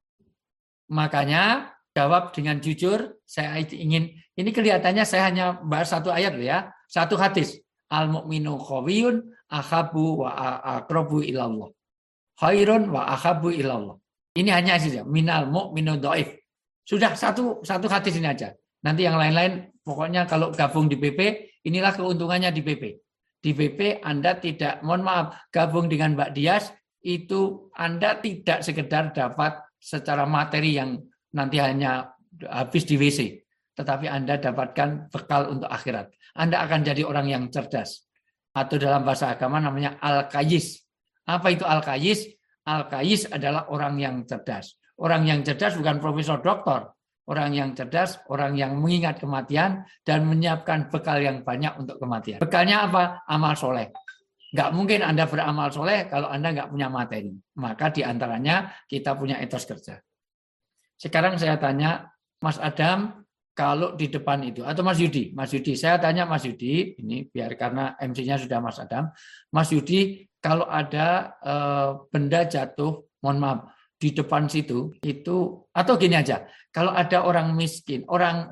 Makanya jawab dengan jujur. Saya ingin, ini kelihatannya saya hanya bahas satu ayat ya, satu hadis. Al-mu'minu khawiyun akhabu wa aqrabu ilallah. Khairun wa akhabu ilallah. Ini hanya saja minal mu'minu dhaif. Sudah satu hadis ini aja. Nanti yang lain-lain pokoknya kalau gabung di BP, inilah keuntungannya di BP. Di BP Anda tidak, mohon maaf, gabung dengan Mbak Dias itu Anda tidak sekedar dapat secara materi yang nanti hanya habis di WC, tetapi Anda dapatkan bekal untuk akhirat. Anda akan jadi orang yang cerdas. Atau dalam bahasa agama namanya al-qayyis. Apa itu al-qayyis? Al-qayyis adalah orang yang cerdas. Orang yang cerdas bukan profesor doktor. Orang yang cerdas, orang yang mengingat kematian dan menyiapkan bekal yang banyak untuk kematian. Bekalnya apa? Amal soleh. Nggak mungkin Anda beramal soleh kalau Anda nggak punya materi. Maka diantaranya kita punya etos kerja. Sekarang saya tanya Mas Adam, kalau di depan itu, atau Mas Yudi, saya tanya Mas Yudi, ini biar karena MC-nya sudah Mas Adam, Mas Yudi, kalau ada benda jatuh, mohon maaf, di depan situ itu, atau gini aja, kalau ada orang miskin, orang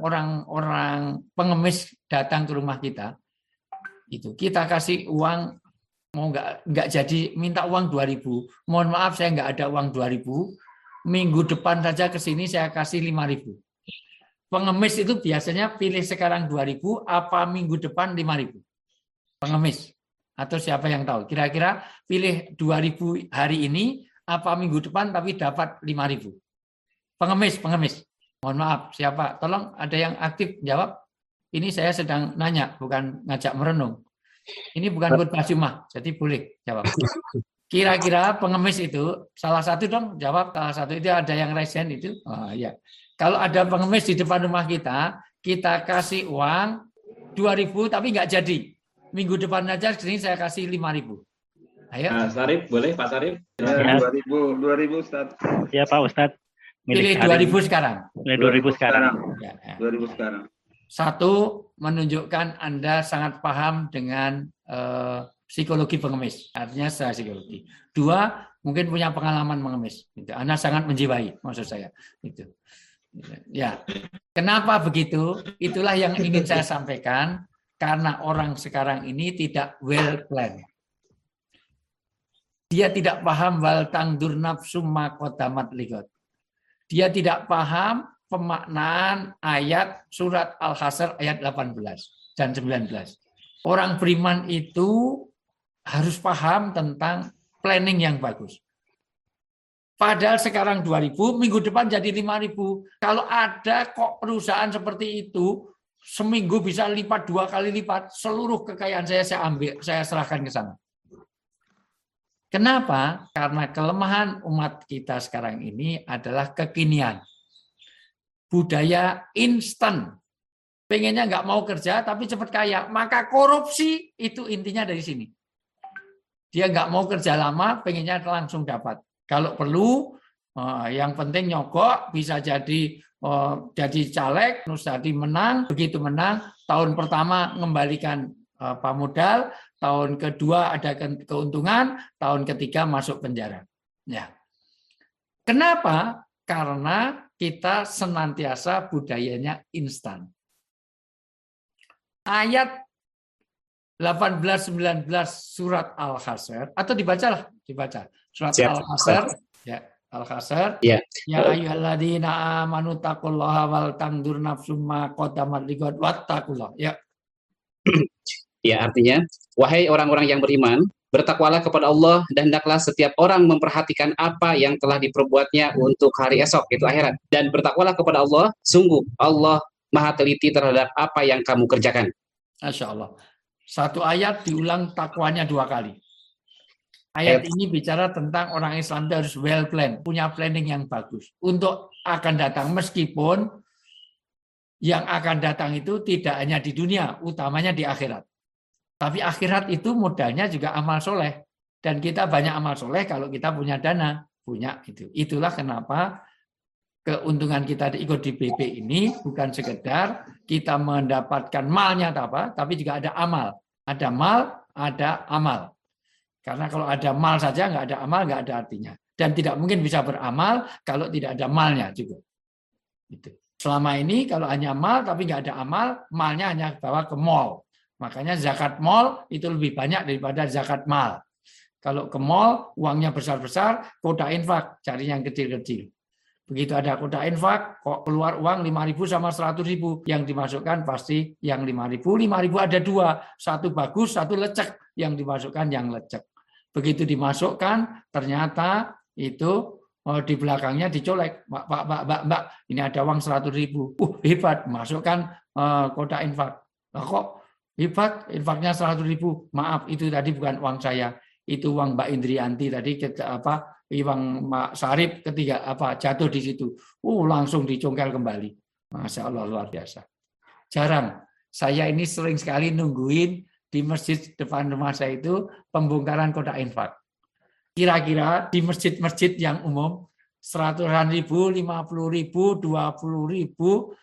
pengemis datang ke rumah kita, itu kita kasih uang, mau nggak jadi minta uang 2.000, mohon maaf saya nggak ada uang 2.000, minggu depan saja ke sini saya kasih 5.000. Pengemis itu biasanya pilih sekarang 2.000, apa minggu depan 5.000? Pengemis atau siapa yang tahu? Kira-kira pilih 2.000 hari ini, apa minggu depan tapi dapat 5.000. Pengemis. Mohon maaf, siapa? Tolong ada yang aktif jawab. Ini saya sedang nanya, bukan ngajak merenung. Ini bukan khutbah Jumat, jadi boleh jawab. Kira-kira pengemis itu, salah satu dong jawab, salah satu itu ada yang resen itu. Oh, ya. Kalau ada pengemis di depan rumah kita kasih uang 2.000 tapi nggak jadi. Minggu depan aja sini saya kasih 5.000. Ayo. Pak Sarif, boleh Pak Sarif? Ya. 2.000 Ustaz. Ya Pak Ustaz. Pilih 2.000 sekarang. Pilih 2.000 sekarang. Ya. 2.000 sekarang. Satu, menunjukkan Anda sangat paham dengan psikologi pengemis. Artinya secara psikologi. 2, mungkin punya pengalaman mengemis. Itu. Anda sangat menjiwai, maksud saya. Itu. Ya. Kenapa begitu? Itulah yang ingin saya sampaikan. Karena orang sekarang ini tidak well planned. Dia tidak paham wal tangdur nafsu ma qaddamat ligot. Dia tidak paham pemaknaan ayat surat Al-Hasyr ayat 18 dan 19. Orang beriman itu harus paham tentang planning yang bagus. Padahal sekarang 2.000, minggu depan jadi 5.000. Kalau ada kok perusahaan seperti itu, seminggu bisa lipat 2 kali lipat, seluruh kekayaan saya ambil, saya serahkan ke sana. Kenapa? Karena kelemahan umat kita sekarang ini adalah kekinian. Budaya instan. Pengennya nggak mau kerja tapi cepat kaya. Maka korupsi itu intinya dari sini. Dia nggak mau kerja lama, pengennya langsung dapat. Kalau perlu, yang penting nyogok, bisa jadi caleg, terus jadi menang. Begitu menang, tahun pertama mengembalikan modal, tahun kedua ada keuntungan, tahun ketiga masuk penjara. Ya. Kenapa? Karena kita senantiasa budayanya instan. Ayat 18-19 surat Al-Hasr, atau dibaca surat Al-Hasr, ya Al-Hasr. Ya. Ya ayyuhalladzina amanu taqullaha wal tandur nafsum ma qaddamat lighad wattaqullah. Ya. Ya, artinya, wahai orang-orang yang beriman, bertakwalah kepada Allah dan hendaklah setiap orang memperhatikan apa yang telah diperbuatnya untuk hari esok, itu akhirat. Dan bertakwalah kepada Allah, sungguh Allah Maha teliti terhadap apa yang kamu kerjakan. Masya Allah. Satu ayat diulang takwanya 2 kali. Ayat ini bicara tentang orang Islam itu harus well plan, punya planning yang bagus untuk akan datang, meskipun yang akan datang itu tidak hanya di dunia, utamanya di akhirat. Tapi akhirat itu modalnya juga amal soleh, dan kita banyak amal soleh kalau kita punya dana, punya itu. Itulah kenapa keuntungan kita ikut di BP ini bukan sekedar kita mendapatkan malnya apa, tapi juga ada amal. Ada mal, ada amal. Karena kalau ada mal saja, nggak ada amal, nggak ada artinya. Dan tidak mungkin bisa beramal kalau tidak ada malnya juga. Itu. Selama ini kalau hanya mal tapi nggak ada amal, malnya hanya bawa ke mall. Makanya zakat mall itu lebih banyak daripada zakat mal. Kalau ke mall, uangnya besar-besar, kota infak, cari yang kecil-kecil. Begitu ada kota infak, kok keluar uang 5.000 sama 100.000. Yang dimasukkan pasti yang 5.000. 5.000 ada 2. Satu bagus, satu lecek. Yang dimasukkan yang lecek. Begitu dimasukkan, ternyata itu di belakangnya dicolek. Mbak, ini ada uang 100.000. Hebat, masukkan kota infak. Nah, kok hebat, infaknya 100.000. Maaf, itu tadi bukan uang saya. Itu uang Mbak Indrianti tadi, Iwang Mak Sarip ketiga jatuh di situ, langsung dicongkel kembali. Masya Allah, luar biasa. Jarang. Saya ini sering sekali nungguin di masjid depan rumah saya itu pembongkaran kotak infak. Kira-kira di masjid-masjid yang umum 100.000, 50.000, 20.000, 10.000,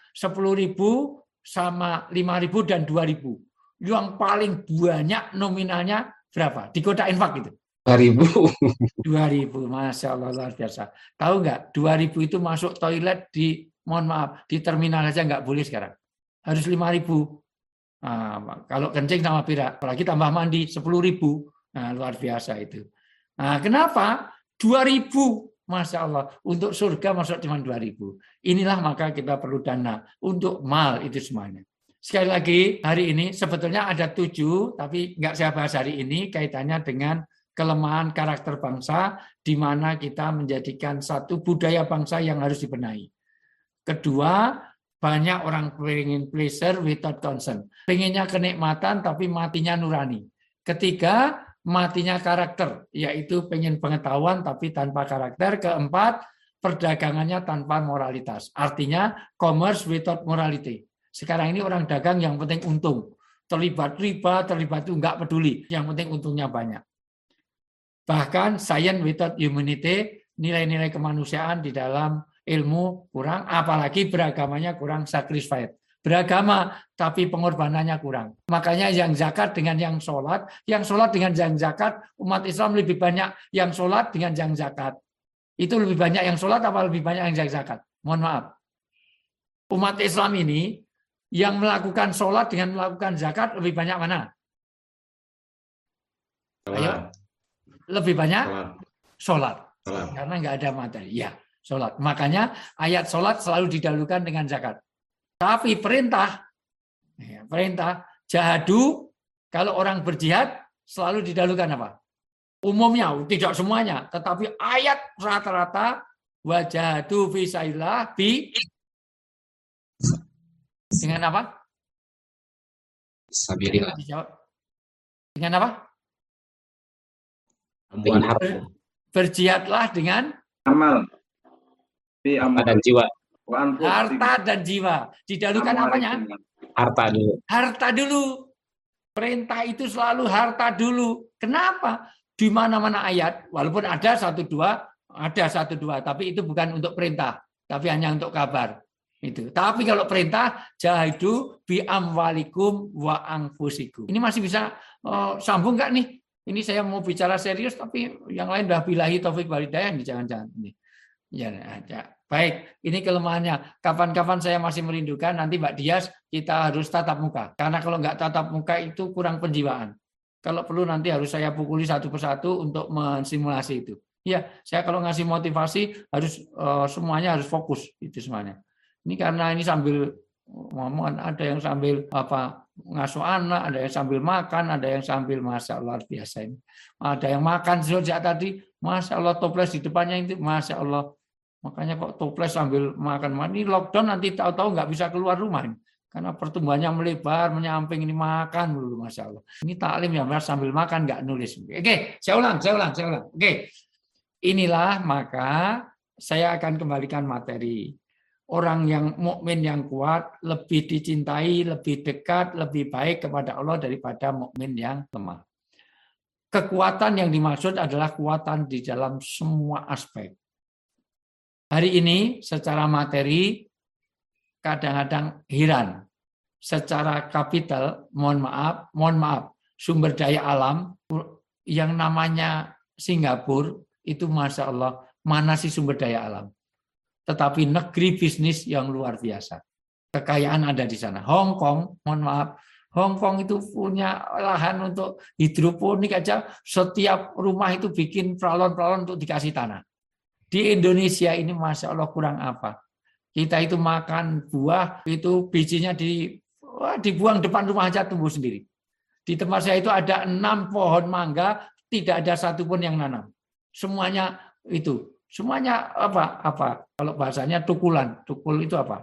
sama 5.000 dan 2.000. Yang paling banyak nominalnya berapa? Di kotak infak itu. 2.000, Masya Allah, luar biasa. Tahu nggak, 2.000 itu masuk toilet di, mohon maaf, di terminal aja nggak boleh sekarang. Harus 5.000. Nah, kalau kencing sama berak, apalagi tambah mandi 10.000. Nah, luar biasa itu. Nah, kenapa? 2.000, Masya Allah. Untuk surga masuk cuma 2.000. Inilah maka kita perlu dana untuk mal itu semuanya. Sekali lagi, hari ini sebetulnya ada 7, tapi nggak saya bahas hari ini, kaitannya dengan kelemahan karakter bangsa, di mana kita menjadikan satu budaya bangsa yang harus dibenahi. Kedua, banyak orang pengen pleasure without concern. Pengennya kenikmatan, tapi matinya nurani. Ketiga, matinya karakter, yaitu pengen pengetahuan, tapi tanpa karakter. Keempat, perdagangannya tanpa moralitas. Artinya, commerce without morality. Sekarang ini orang dagang yang penting untung. Terlibat riba, terlibat itu nggak peduli. Yang penting untungnya banyak. Bahkan science without humanity, nilai-nilai kemanusiaan di dalam ilmu kurang, apalagi beragamanya kurang sacrifice. Beragama, tapi pengorbanannya kurang. Makanya yang zakat dengan yang sholat dengan yang zakat, umat Islam lebih banyak yang sholat dengan yang zakat. Itu lebih banyak yang sholat apa lebih banyak yang zakat? Mohon maaf. Umat Islam ini, yang melakukan sholat dengan melakukan zakat, lebih banyak mana? Ayo. Lebih banyak sholat. Karena nggak ada materi. Ya, sholat. Makanya ayat sholat selalu didahulukan dengan zakat. Tapi perintah jahadu, kalau orang berjihad selalu didahulukan apa? Umumnya, tidak semuanya. Tetapi ayat rata-rata wajahadu fisailah dengan apa? Sabilillah. Dijawab. Dengan apa? Dengan harta Berjihadlah dengan Amal. Fi amal. dan jiwa. Wa anfusikum. harta dan jiwa. Didahulukan apanya? Harta dulu. Harta dulu. Perintah itu selalu harta dulu. Kenapa? Di mana-mana ayat, walaupun ada satu dua, tapi itu bukan untuk perintah, tapi hanya untuk kabar. Itu. Tapi kalau perintah, jahidu bi amwalikum wa anfusikum. Ini masih bisa sambung nggak nih? Ini saya mau bicara serius, tapi yang lain udah billahi taufik wal hidayah, jangan-jangan ini. Ya, baik, ini kelemahannya. Kapan-kapan saya masih merindukan, nanti Mbak Dias, kita harus tatap muka. Karena kalau nggak tatap muka itu kurang penjiwaan. Kalau perlu nanti harus saya pukuli satu persatu untuk mensimulasi itu. Ya, saya kalau ngasih motivasi harus semuanya harus fokus itu semuanya. Ini karena ini sambil ngomong, ada yang sambil ngasuh anak, ada yang sambil makan, ada yang sambil Masya Allah biasa ini. Ada yang makan sejak tadi, Masya Allah toples di depannya itu, Masya Allah. Makanya kok toples sambil makan. Ini lockdown nanti tahu-tahu nggak bisa keluar rumah ini. Karena pertumbuhannya melebar, menyamping, ini makan dulu, Masya Allah. Ini taklim ya, Mas, sambil makan nggak nulis. Oke, saya ulang. Oke, inilah maka saya akan kembalikan materi. Orang yang mukmin yang kuat lebih dicintai, lebih dekat, lebih baik kepada Allah daripada mukmin yang lemah. Kekuatan yang dimaksud adalah kekuatan di dalam semua aspek. Hari ini secara materi kadang-kadang heran. Secara kapital, mohon maaf, sumber daya alam yang namanya Singapura itu Masya Allah, mana sih sumber daya alam? Tetapi negeri bisnis yang luar biasa. Kekayaan ada di sana. Hong Kong, mohon maaf, Hong Kong itu punya lahan untuk hidroponik aja, setiap rumah itu bikin peralon-peralon untuk dikasih tanah. Di Indonesia ini Masya Allah kurang apa? Kita itu makan buah, itu bijinya dibuang depan rumah aja tumbuh sendiri. Di tempat saya itu ada 6 pohon mangga, tidak ada satupun yang nanam. Semuanya itu. Semuanya apa? Kalau bahasanya tukulan. Tukul itu apa?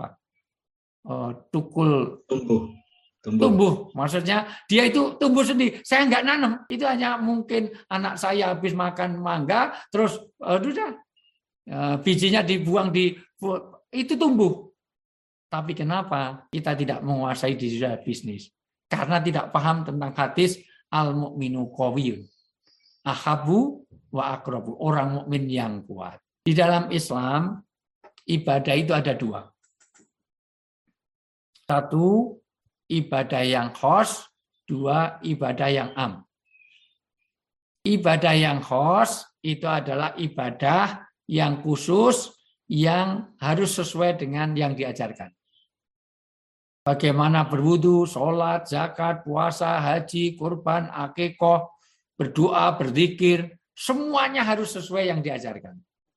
Tukul. Tumbuh. Maksudnya dia itu tumbuh sendiri. Saya nggak nanam. Itu hanya mungkin anak saya habis makan mangga, terus bijinya dibuang itu tumbuh. Tapi kenapa kita tidak menguasai di dunia bisnis? Karena tidak paham tentang hadis al-mu'minu qawiyun. Ahabu wa akrabu, orang mukmin yang kuat. Di dalam Islam, ibadah itu ada 2. 1, ibadah yang khos, 2, ibadah yang am. Ibadah yang khos itu adalah ibadah yang khusus, yang harus sesuai dengan yang diajarkan. Bagaimana berwudu, sholat, zakat, puasa, haji, kurban, akikoh, berdoa, berzikir, semuanya harus sesuai yang diajarkan.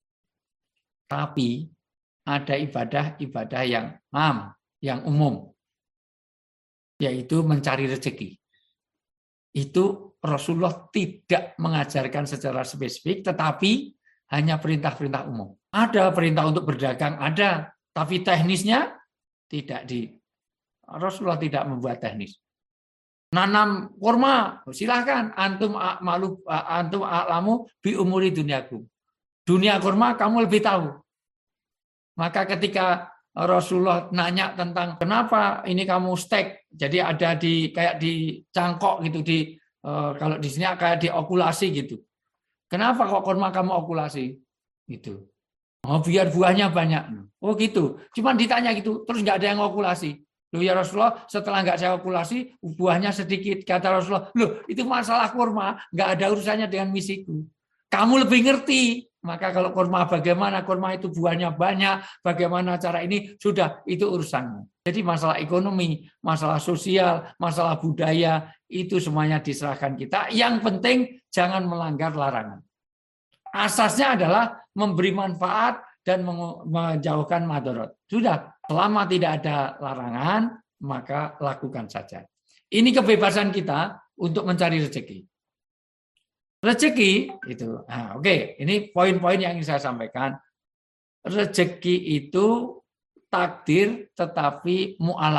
Tapi ada ibadah-ibadah yang am, yang umum, yaitu mencari rezeki. Itu Rasulullah tidak mengajarkan secara spesifik, tetapi hanya perintah-perintah umum. Ada perintah untuk berdagang, ada, tapi teknisnya tidak Rasulullah tidak membuat teknis. Nanam kurma, silahkan. Antum a'lamu bi umuri dunyakum. Dunia kurma kamu lebih tahu. Maka ketika Rasulullah nanya tentang kenapa ini kamu steak, jadi ada kayak di cangkok gitu, kalau di sini kayak diokulasi gitu. Kenapa kok kurma kamu okulasi? Gitu. Oh, biar buahnya banyak. Oh gitu. Cuma ditanya gitu, terus nggak ada yang okulasi. Loh ya Rasulullah, setelah nggak saya okulasi, buahnya sedikit. Kata Rasulullah, loh itu masalah kurma, nggak ada urusannya dengan misiku. Kamu lebih ngerti. Maka kalau kurma bagaimana, kurma itu buahnya banyak, bagaimana cara ini, sudah itu urusanmu. Jadi masalah ekonomi, masalah sosial, masalah budaya, itu semuanya diserahkan kita. Yang penting jangan melanggar larangan. Asasnya adalah memberi manfaat dan menjauhkan madarat. Sudah, selama tidak ada larangan, maka lakukan saja. Ini kebebasan kita untuk mencari rezeki. Rezeki itu, oke, ini poin-poin yang ingin saya sampaikan. Rezeki itu takdir tetapi mu'alak.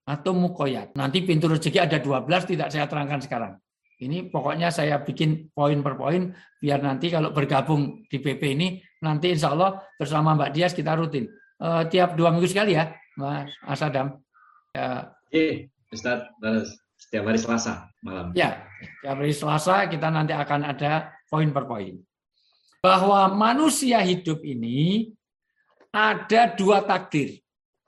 atau muqayyad. Nanti pintu rezeki ada 12, tidak saya terangkan sekarang. Ini pokoknya saya bikin poin per poin, biar nanti kalau bergabung di PP ini, nanti insya Allah bersama Mbak Dias kita rutin. Tiap 2 minggu sekali ya, Mas Asadam. Ya. Ustadz, setiap hari Selasa malam. Ya, setiap hari Selasa kita nanti akan ada poin per poin. Bahwa manusia hidup ini ada 2 takdir.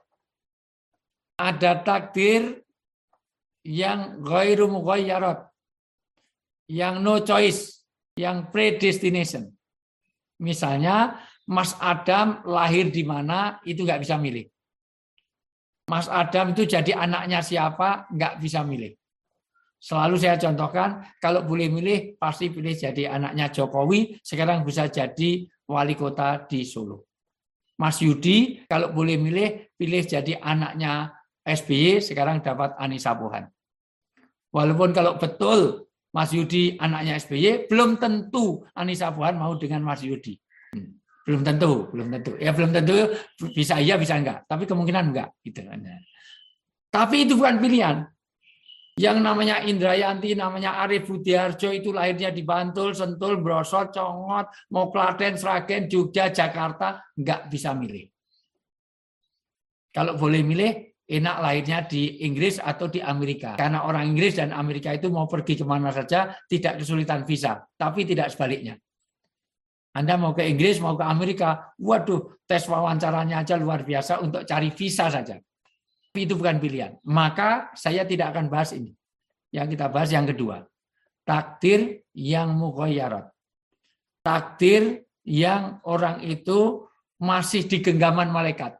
Ada takdir yang ghairu mughayyarat, yang no choice, yang predestination. Misalnya Mas Adam lahir di mana itu nggak bisa milih. Mas Adam itu jadi anaknya siapa nggak bisa milih. Selalu saya contohkan, kalau boleh milih, pasti pilih jadi anaknya Jokowi, sekarang bisa jadi wali kota di Solo. Mas Yudi, kalau boleh milih, pilih jadi anaknya SBY, sekarang dapat Anissa Pohan. Walaupun kalau betul Mas Yudi anaknya SBY, belum tentu Anissa Pohan mau dengan Mas Yudi. Belum tentu. Ya belum tentu, bisa iya, bisa enggak. Tapi kemungkinan enggak. Gitu. Tapi itu bukan pilihan. Yang namanya Indrayanti, namanya Arif Budiarjo itu lahirnya di Bantul, Sentul, Brosot, Congot, mau Klaten, Sragen, Jogja, Jakarta, nggak bisa milih. Kalau boleh milih, enak lahirnya di Inggris atau di Amerika. Karena orang Inggris dan Amerika itu mau pergi kemana saja, tidak kesulitan visa. Tapi tidak sebaliknya. Anda mau ke Inggris, mau ke Amerika, waduh, tes wawancaranya aja luar biasa untuk cari visa saja. Tapi itu bukan pilihan. Maka saya tidak akan bahas ini. Yang kita bahas yang kedua. Takdir yang mughayyarat. Takdir yang orang itu masih di genggaman malaikat.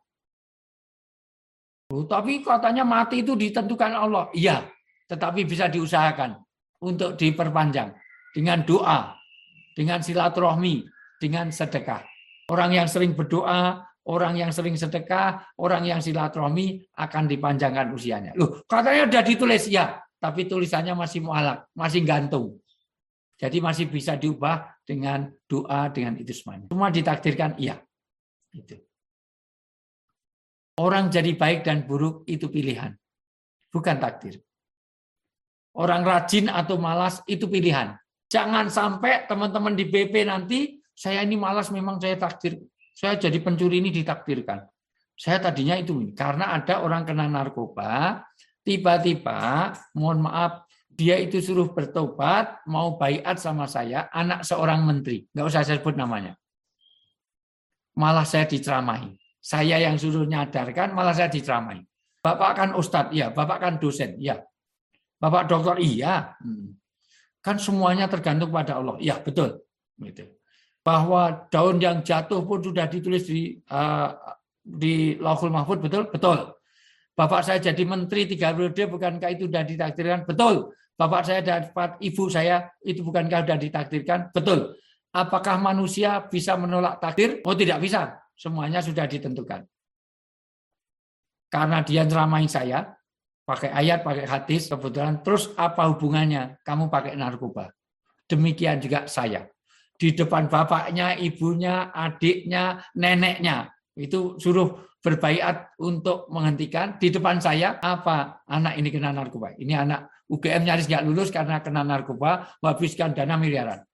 Tapi katanya mati itu ditentukan Allah. Iya, tetapi bisa diusahakan untuk diperpanjang. Dengan doa, dengan silaturahmi, dengan sedekah. Orang yang sering berdoa, orang yang sering sedekah, orang yang silaturahmi akan dipanjangkan usianya. Loh, katanya sudah ditulis ya, tapi tulisannya masih mu'alaq, masih gantung. Jadi masih bisa diubah dengan doa, dengan itu semuanya. Semua ditakdirkan iya. Itu. Orang jadi baik dan buruk itu pilihan, bukan takdir. Orang rajin atau malas itu pilihan. Jangan sampai teman-teman di BP nanti, saya ini malas memang saya takdir. Saya jadi pencuri ini ditakdirkan. Saya tadinya itu karena ada orang kena narkoba, tiba-tiba, mohon maaf, dia itu suruh bertobat, mau baiat sama saya, anak seorang menteri, nggak usah saya sebut namanya. Malah saya diceramahi. Saya yang suruh nyadarkan, malah saya diceramahi. Bapak kan ustadz, ya. Bapak kan dosen, ya. Bapak dokter, iya. Kan semuanya tergantung pada Allah, ya betul. Gitu. Bahwa daun yang jatuh pun sudah ditulis di Lauhul Mahfuz, betul? Betul. Bapak saya jadi menteri 3 periode, bukankah itu sudah ditakdirkan? Betul. Bapak saya dapat ibu saya, itu bukankah sudah ditakdirkan? Betul. Apakah manusia bisa menolak takdir? Oh, tidak bisa. Semuanya sudah ditentukan. Karena dia ceramahin saya, pakai ayat, pakai hadis, kebetulan. Terus apa hubungannya? Kamu pakai narkoba. Demikian juga saya. Di depan bapaknya, ibunya, adiknya, neneknya. Itu suruh berbaiat untuk menghentikan. Di depan saya, apa? Anak ini kena narkoba. Ini anak UGM nyaris nggak lulus karena kena narkoba, menghabiskan dana miliaran.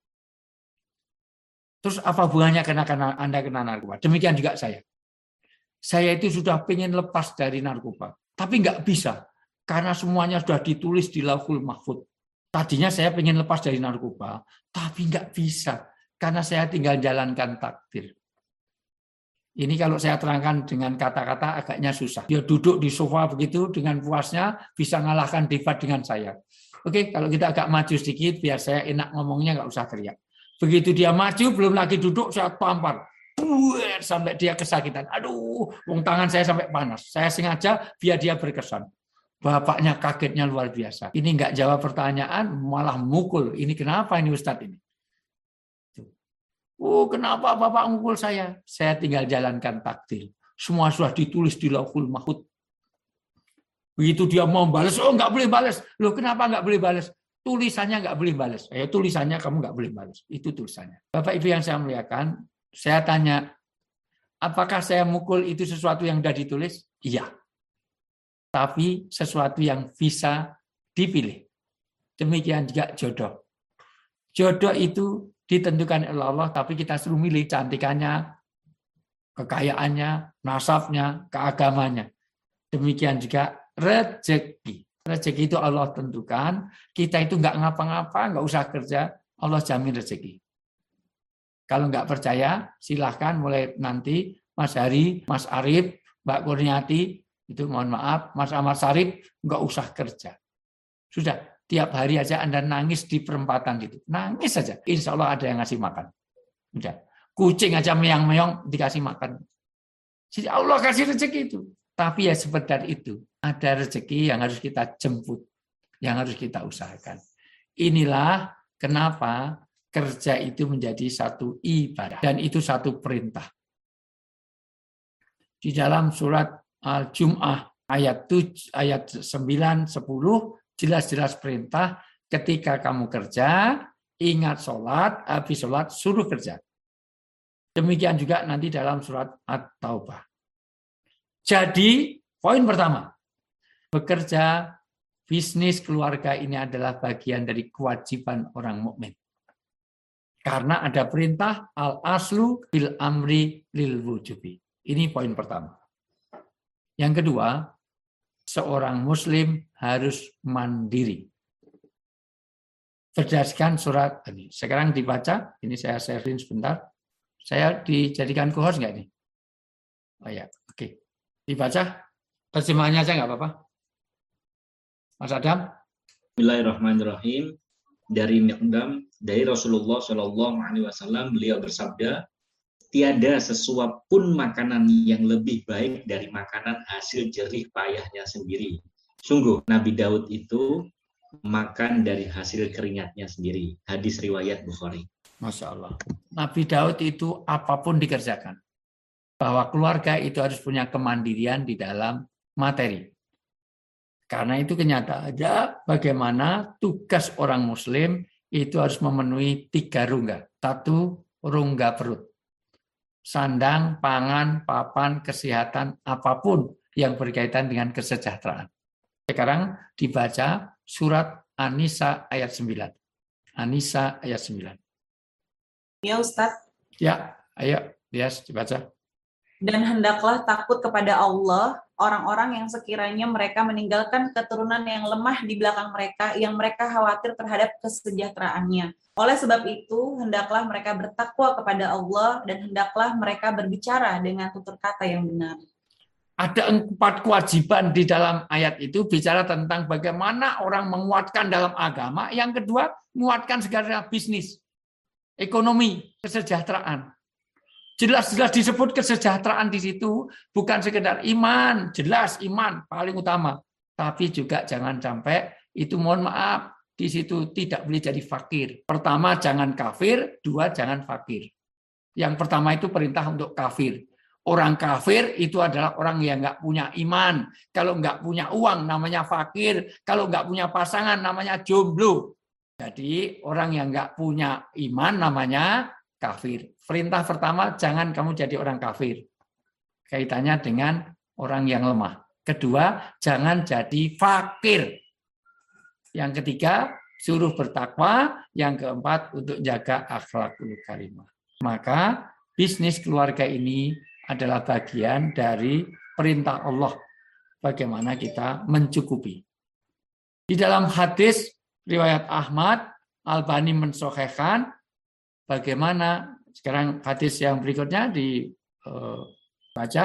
Terus apa hubungannya karena Anda kena narkoba? Demikian juga saya. Saya itu sudah pengen lepas dari narkoba. Tapi nggak bisa. Karena semuanya sudah ditulis di Lauhul Mahfuz. Tadinya saya pengen lepas dari narkoba. Tapi nggak bisa. Karena saya tinggal jalankan takdir. Ini kalau saya terangkan dengan kata-kata agaknya susah. Dia duduk di sofa begitu dengan puasnya bisa ngalahkan debat dengan saya. Oke, kalau kita agak maju sedikit biar saya enak ngomongnya nggak usah teriak. Begitu dia maju belum lagi duduk saya tampar. Sampai dia kesakitan. Aduh, tangan saya sampai panas. Saya sengaja biar dia berkesan. Bapaknya kagetnya luar biasa. Ini nggak jawab pertanyaan malah mukul. Ini kenapa ini Ustadz ini? Oh, kenapa Bapak mukul saya? Saya tinggal jalankan takdir. Semua sudah ditulis di Lauhul Mahfuz. Begitu dia mau balas, oh nggak boleh balas. Loh, kenapa nggak boleh balas? Tulisannya nggak boleh balas. Tulisannya kamu nggak boleh balas. Itu tulisannya. Bapak Ibu yang saya muliakan, saya tanya, apakah saya mukul itu sesuatu yang sudah ditulis? Iya. tapi sesuatu yang bisa dipilih. Demikian juga jodoh. Jodoh itu ditentukan oleh Allah, tapi kita suruh milih cantikannya, kekayaannya, nasabnya, keagamannya. Demikian juga rezeki. Rezeki itu Allah tentukan. Kita itu nggak ngapa-ngapa, nggak usah kerja, Allah jamin rezeki. Kalau nggak percaya, silahkan mulai nanti Mas Hari, Mas Arif, Mbak Kurniati, itu mohon maaf, Mas Ahmad Sarif, nggak usah kerja. Sudah, tiap hari aja Anda nangis di perempatan gitu. Nangis saja, insya Allah ada yang ngasih makan. Sudah. Kucing aja meong-meong dikasih makan. Jadi Allah kasih rezeki itu. Tapi ya seperti itu. Ada rezeki yang harus kita jemput. Yang harus kita usahakan. Inilah kenapa kerja itu menjadi satu ibadah. Dan itu satu perintah. Di dalam surat Al-Jum'ah ayat 9, 10 jelas-jelas perintah ketika kamu kerja, ingat sholat, habis sholat suruh kerja. Demikian juga nanti dalam surat At-Taubah. Jadi poin pertama, bekerja, bisnis, keluarga ini adalah bagian dari kewajiban orang mukmin. Karena ada perintah al-aslu bil amri lil wujubi. Ini poin pertama. Yang kedua, seorang muslim harus mandiri. Berdasarkan surat ini. Sekarang dibaca, ini saya sharing sebentar. Saya dijadikan co-host nggak nih? Oh ya, oke. Dibaca, terjemahannya aja nggak apa-apa. Mas Adam. Bismillahirrahmanirrahim. Dari Miqdam, dari Rasulullah Shallallahu Alaihi Wasallam, beliau bersabda, tiada sesuap pun makanan yang lebih baik dari makanan hasil jerih payahnya sendiri. Sungguh, Nabi Daud itu makan dari hasil keringatnya sendiri. Hadis riwayat Bukhari. Masya Allah. Nabi Daud itu apapun dikerjakan. Bahwa keluarga itu harus punya kemandirian di dalam materi. Karena itu kenyataannya bagaimana tugas orang muslim itu harus memenuhi 3 rongga. 1, rongga perut. Sandang, pangan, papan, kesehatan, apapun yang berkaitan dengan kesejahteraan. Sekarang dibaca surat An-Nisa ayat 9. An-Nisa ayat 9. Ya Ustadz. Ya, ayo, Dias dibaca. Dan hendaklah takut kepada Allah orang-orang yang sekiranya mereka meninggalkan keturunan yang lemah di belakang mereka, yang mereka khawatir terhadap kesejahteraannya. Oleh sebab itu, hendaklah mereka bertakwa kepada Allah dan hendaklah mereka berbicara dengan tutur kata yang benar. Ada 4 kewajiban di dalam ayat itu bicara tentang bagaimana orang menguatkan dalam agama. Yang kedua, menguatkan segala bisnis, ekonomi, kesejahteraan. Jelas-jelas disebut kesejahteraan di situ, bukan sekedar iman, jelas iman paling utama. Tapi juga jangan sampai itu, mohon maaf, di situ tidak boleh jadi fakir. Pertama, jangan kafir. 2, jangan fakir. Yang pertama itu perintah untuk kafir. Orang kafir itu adalah orang yang nggak punya iman. Kalau nggak punya uang namanya fakir. Kalau nggak punya pasangan namanya jomblo. Jadi orang yang nggak punya iman namanya kafir. Perintah pertama, jangan kamu jadi orang kafir. Kaitannya dengan orang yang lemah. Kedua, jangan jadi fakir. Yang ketiga, suruh bertakwa. Yang keempat, untuk jaga akhlakul karimah. Maka bisnis keluarga ini adalah bagian dari perintah Allah. Bagaimana kita mencukupi. Di dalam hadis riwayat Ahmad, Albani mensahihkan bagaimana. Sekarang hadis yang berikutnya dibaca.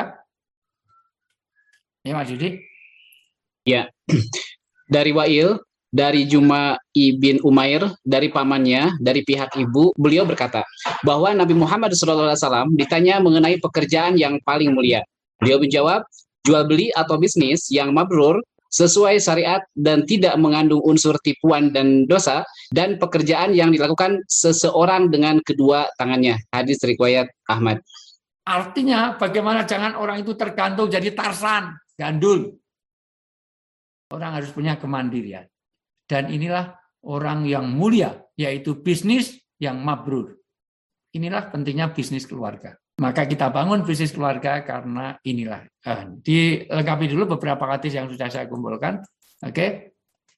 Ya, Mas Yudi. Ya, dari Wa'il, dari Juma ibn Umair, dari pamannya, dari pihak ibu, beliau berkata bahwa Nabi Muhammad SAW ditanya mengenai pekerjaan yang paling mulia. Beliau menjawab, jual beli atau bisnis yang mabrur sesuai syariat dan tidak mengandung unsur tipuan dan dosa, dan pekerjaan yang dilakukan seseorang dengan kedua tangannya. Hadis riwayat Ahmad. Artinya bagaimana jangan orang itu tergantung jadi Tarsan, gandul. Orang harus punya kemandirian. Dan inilah orang yang mulia, yaitu bisnis yang mabrur. Inilah pentingnya bisnis keluarga. Maka kita bangun bisnis keluarga karena inilah. Dilengkapi dulu beberapa hadis yang sudah saya kumpulkan. Oke.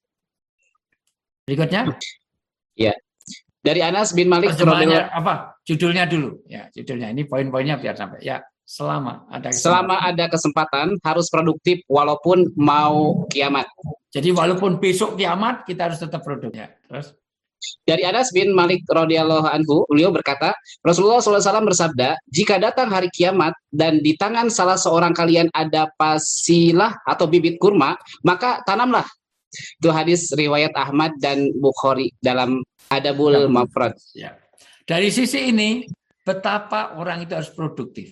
Berikutnya. Ya. Dari Anas bin Malik Terjemahannya apa? Judulnya dulu. Ya, judulnya ini poin-poinnya biar sampai. Ya, selama ada kesempatan harus produktif walaupun mau kiamat. Jadi walaupun besok kiamat kita harus tetap produktif. Ya, terus dari Anas bin Malik radhiyallahu anhu, beliau berkata, Rasulullah SAW bersabda, jika datang hari kiamat dan di tangan salah seorang kalian ada pasilah atau bibit kurma, maka tanamlah. Itu hadis riwayat Ahmad dan Bukhari dalam Adabul Mufrad. Ya. Dari sisi ini, betapa orang itu harus produktif.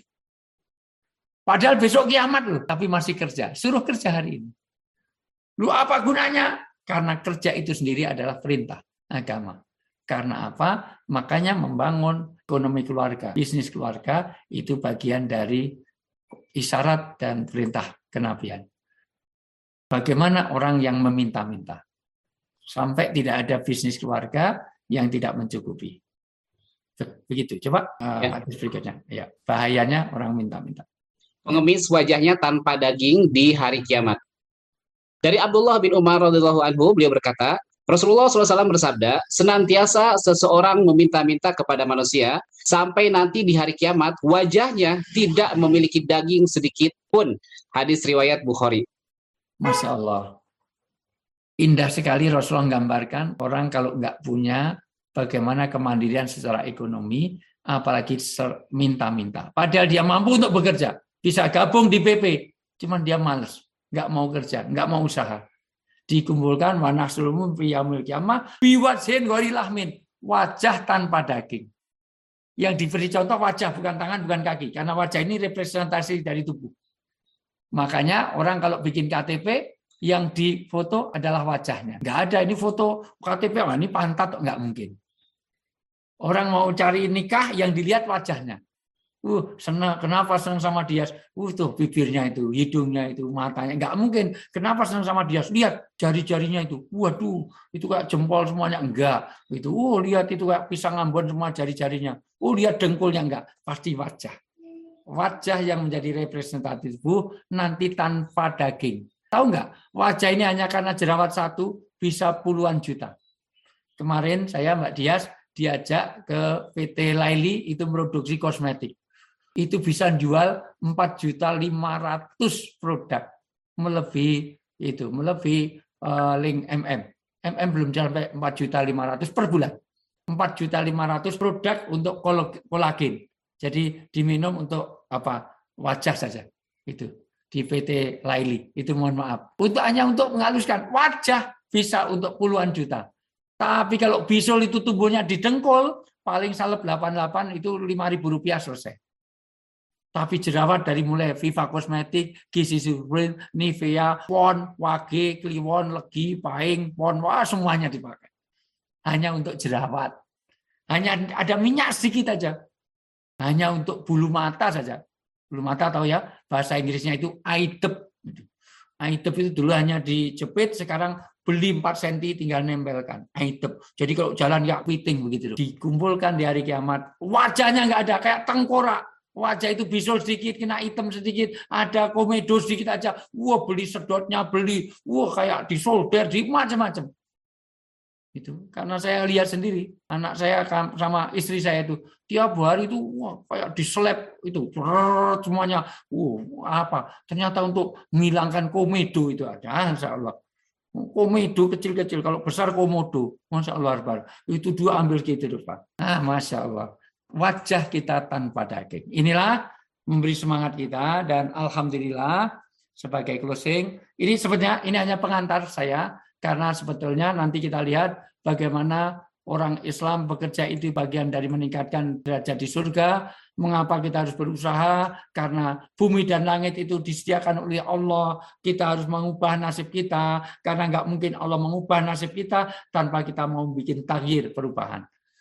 Padahal besok kiamat loh, tapi masih kerja. Suruh kerja hari ini. Lu apa gunanya? Karena kerja itu sendiri adalah perintah agama. Karena apa? Makanya membangun ekonomi keluarga, bisnis keluarga itu bagian dari isyarat dan perintah kenabian. Bagaimana orang yang meminta-minta? Sampai tidak ada bisnis keluarga yang tidak mencukupi. Begitu. Coba hadis berikutnya. Ya, bahayanya orang minta-minta. Pengemis wajahnya tanpa daging di hari kiamat. Dari Abdullah bin Umar radhiyallahu anhu, beliau berkata, Rasulullah SAW bersabda, senantiasa seseorang meminta-minta kepada manusia, sampai nanti di hari kiamat, wajahnya tidak memiliki daging sedikit pun. Hadis riwayat Bukhari. Masya Allah. Indah sekali Rasulullah menggambarkan orang kalau nggak punya bagaimana kemandirian secara ekonomi, apalagi minta-minta. Padahal dia mampu untuk bekerja, bisa gabung di PP, cuman dia malas, nggak mau kerja, nggak mau usaha. Dikumpulkan wanahsulum fiyamul kiamah biwajhin ghairi lahmin, wajah tanpa daging. Yang diberi contoh wajah, bukan tangan, bukan kaki, karena wajah ini representasi dari tubuh. Makanya orang kalau bikin KTP yang difoto adalah wajahnya. Nggak ada ini foto KTP, ini pantat, nggak mungkin. Orang mau cari nikah yang dilihat wajahnya. Senang, kenapa senang sama dia? Tuh bibirnya itu, hidungnya itu, matanya. Nggak mungkin. Kenapa senang sama dia? Lihat jari-jarinya itu. Waduh, itu kayak jempol semuanya. Enggak. Itu, lihat itu kayak pisang Ambon semua jari-jarinya. Lihat dengkulnya. Enggak. Pasti wajah. Wajah yang menjadi representatif tubuh nanti tanpa daging. Tahu nggak? Wajah ini hanya karena jerawat satu bisa puluhan juta. Kemarin saya Mbak Dias diajak ke PT Laili itu produksi kosmetik. Itu bisa jual 4.500.000 produk. Melebihi link MM. MM belum sampai 4.500.000 per bulan. 4.500.000 produk untuk kolagen. Jadi diminum untuk apa? Wajah saja. Itu di PT Laili. Itu mohon maaf. Hanya untuk menghaluskan wajah bisa untuk puluhan juta. Tapi kalau bisul itu tumbuhnya di dengkul, paling salep 88 itu Rp5.000 selesai. Tapi jerawat dari mulai Viva Kosmetik, Gizi Supreme, Nivea, Pon, Wage, Kliwon, Legi, Paing, Pon, wah semuanya dipakai. Hanya untuk jerawat. Hanya ada minyak sedikit aja. Hanya untuk bulu mata saja. Bulu mata tahu ya, bahasa Inggrisnya itu eye dep. Eye dep itu dulu hanya dijepit, sekarang beli 4 cm tinggal nempelkan. Eye dep. Jadi kalau jalan ya piting begitu. Dikumpulkan di hari kiamat, wajahnya nggak ada, kayak tengkorak. Wajah itu bisul sedikit, kena hitam sedikit, ada komedo sedikit aja. Wah, beli sedotnya, kayak disolder, di macam-macam. Itu karena saya lihat sendiri, anak saya sama istri saya itu tiap hari itu kayak diseleb itu semuanya. Apa? Ternyata untuk menghilangkan komedo itu ada. Insya Allah. Komedo kecil-kecil, kalau besar komodo, Masya Allah, itu 2 ambil gitu Pak. Masya Allah. Wajah kita tanpa daging. Inilah memberi semangat kita dan alhamdulillah sebagai closing. Ini sebenarnya ini hanya pengantar saya karena sebetulnya nanti kita lihat bagaimana orang Islam bekerja itu bagian dari meningkatkan derajat di surga. Mengapa kita harus berusaha? Karena bumi dan langit itu disediakan oleh Allah. Kita harus mengubah nasib kita karena nggak mungkin Allah mengubah nasib kita tanpa kita mau bikin taghyir perubahan.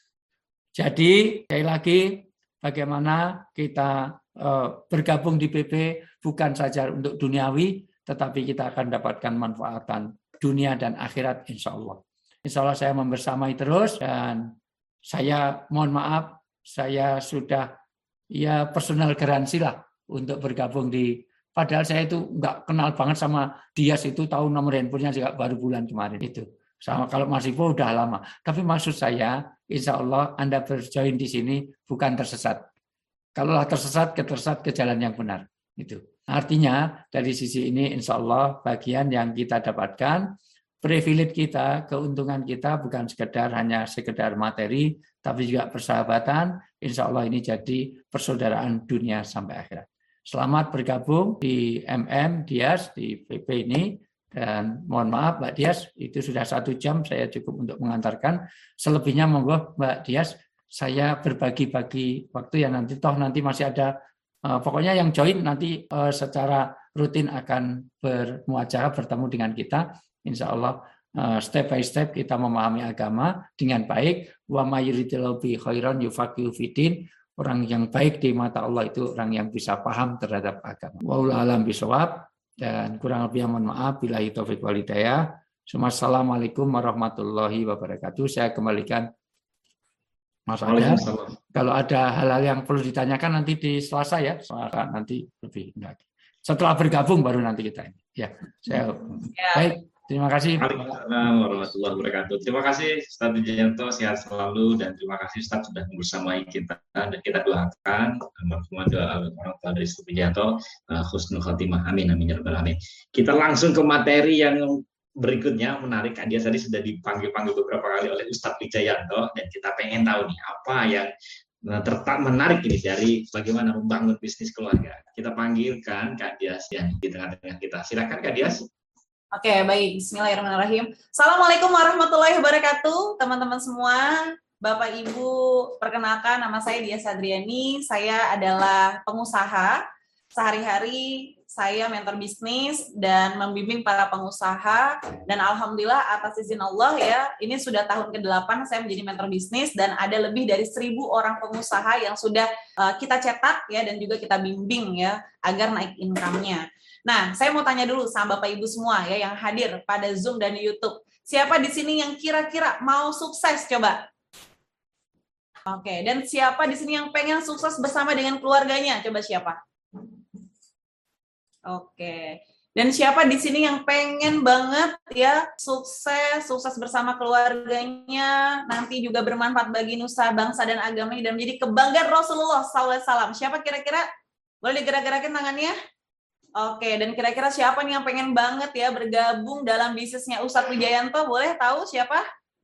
Jadi, sekali lagi, bagaimana kita bergabung di PP bukan saja untuk duniawi, tetapi kita akan dapatkan manfaatan dunia dan akhirat, insya Allah. Insya Allah saya membersamai terus, dan saya mohon maaf, saya sudah ya personal garansi lah untuk bergabung padahal saya itu nggak kenal banget sama Dias, itu tahu nomor handphonenya juga baru bulan kemarin itu. Sama kalau Mas Ivo udah lama. Tapi maksud saya, insya Allah Anda berjoin di sini bukan tersesat. Kalaulah tersesat ke jalan yang benar. Itu. Artinya dari sisi ini insya Allah bagian yang kita dapatkan, privilege kita, keuntungan kita bukan hanya sekedar materi, tapi juga persahabatan. Insya Allah ini jadi persaudaraan dunia sampai akhirat. Selamat bergabung di Dias, di PP ini. Dan mohon maaf Mbak Dias, itu sudah 1 jam saya cukup untuk mengantarkan. Selebihnya monggo Mbak Dias, saya berbagi-bagi waktu ya, nanti masih ada, pokoknya yang join nanti secara rutin akan bermuajalah bertemu dengan kita. Insya Allah step by step kita memahami agama dengan baik. Wa may yuridillahu bihi khairan yufaqihu fiddin. Orang yang baik di mata Allah itu orang yang bisa paham terhadap agama. Wallahu a'lam bishawab. Dan kurang lebih mohon maaf, billahi taufik wal hidayah. Assalamualaikum warahmatullahi wabarakatuh. Saya kembalikan Mas Ada. Kalau ada hal-hal yang perlu ditanyakan nanti di Selasa ya, nanti lebih lagi. Setelah bergabung baru nanti kita ini. Ya, baik. Terima kasih. Waalaikumsalam warahmatullahi wabarakatuh. Terima kasih Ustaz Wijayanto, sehat selalu, dan terima kasih Ustaz sudah bersamai kita, dan kita doakan orang tua dari Ustaz Wijayanto husnul khotimah, amin amin ya rabbal alamin. Kita langsung ke materi yang berikutnya, menarik. Dia tadi sudah dipanggil beberapa kali oleh Ustaz Wijayanto, dan kita pengen tahu nih apa yang menarik ini dari bagaimana membangun bisnis keluarga. Kita panggilkan Kak Dias yang di tengah-tengah kita. Silakan Kak Dias. Oke, baik. Bismillahirrahmanirrahim. Assalamualaikum warahmatullahi wabarakatuh, teman-teman semua. Bapak Ibu, perkenalkan nama saya Dias Adriani. Saya adalah pengusaha. Sehari-hari saya mentor bisnis dan membimbing para pengusaha. Dan alhamdulillah atas izin Allah ya, ini sudah tahun ke-8 saya menjadi mentor bisnis dan ada lebih dari 1.000 orang pengusaha yang sudah kita cetak ya dan juga kita bimbing ya agar naik income-nya. Nah, saya mau tanya dulu sama Bapak Ibu semua ya yang hadir pada Zoom dan YouTube. Siapa di sini yang kira-kira mau sukses coba? Oke, dan siapa di sini yang pengen sukses bersama dengan keluarganya? Coba siapa? Oke. Dan siapa di sini yang pengen banget ya sukses bersama keluarganya, nanti juga bermanfaat bagi nusa, bangsa dan agamanya dan menjadi kebanggaan Rasulullah SAW. Siapa kira-kira? Boleh digerak-gerakin tangannya? Oke, dan kira-kira siapa nih yang pengen banget ya bergabung dalam bisnisnya Ustadz Wijayanto? Boleh tahu siapa?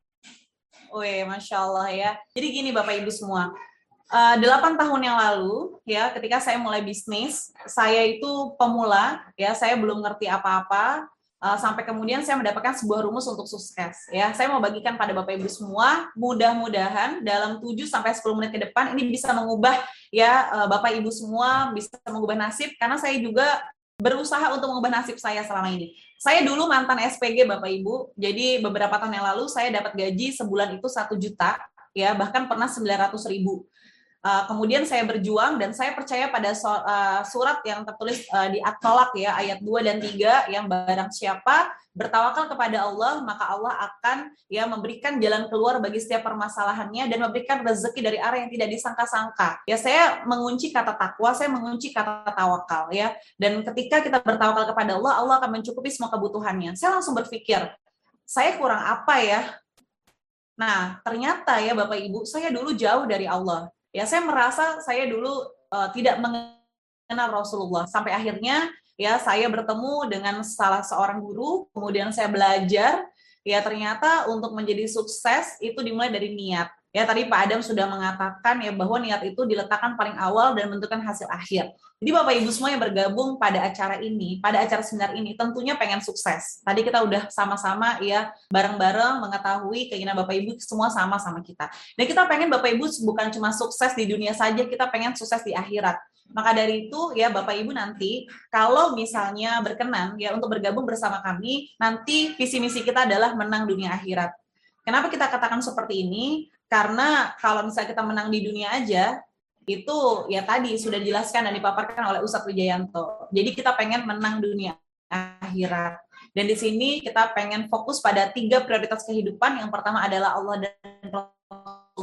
Wih, Masya Allah ya. Jadi gini Bapak Ibu semua, 8 tahun yang lalu ya ketika saya mulai bisnis, saya itu pemula ya, saya belum ngerti apa-apa, sampai kemudian saya mendapatkan sebuah rumus untuk sukses ya. Saya mau bagikan pada Bapak Ibu semua, mudah-mudahan dalam 7 sampai 10 menit ke depan ini bisa mengubah ya Bapak Ibu semua, bisa mengubah nasib, karena saya juga berusaha untuk mengubah nasib saya selama ini. Saya dulu mantan SPG Bapak Ibu, jadi beberapa tahun yang lalu saya dapat gaji sebulan itu 1 juta, ya bahkan pernah 900.000. Kemudian saya berjuang dan saya percaya pada surat yang tertulis di At-Tolak ya ayat 2 dan 3 yang barang siapa bertawakal kepada Allah maka Allah akan ya memberikan jalan keluar bagi setiap permasalahannya dan memberikan rezeki dari arah yang tidak disangka-sangka. Ya saya mengunci kata takwa, saya mengunci kata tawakal ya. Dan ketika kita bertawakal kepada Allah, Allah akan mencukupi semua kebutuhannya. Saya langsung berpikir, saya kurang apa ya? Nah, ternyata ya Bapak Ibu, saya dulu jauh dari Allah. Ya, saya merasa saya dulu tidak mengenal Rasulullah. Sampai akhirnya ya saya bertemu dengan salah seorang guru, kemudian saya belajar. Ya ternyata untuk menjadi sukses itu dimulai dari niat. Ya tadi Pak Adam sudah mengatakan ya bahwa niat itu diletakkan paling awal dan menentukan hasil akhir. Jadi Bapak Ibu semua yang bergabung pada acara ini, pada acara seminar ini tentunya pengen sukses. Tadi kita udah sama-sama ya bareng-bareng mengetahui keinginan Bapak Ibu semua sama-sama kita. Dan kita pengen Bapak Ibu bukan cuma sukses di dunia saja, kita pengen sukses di akhirat. Maka dari itu ya Bapak Ibu nanti kalau misalnya berkenan ya untuk bergabung bersama kami, nanti visi misi kita adalah menang dunia akhirat. Kenapa kita katakan seperti ini? Karena kalau misalnya kita menang di dunia aja, itu ya tadi sudah dijelaskan dan dipaparkan oleh Ustadz Wijayanto. Jadi kita pengen menang dunia akhirat. Dan di sini kita pengen fokus pada 3 prioritas kehidupan. Yang pertama adalah Allah dan Rasul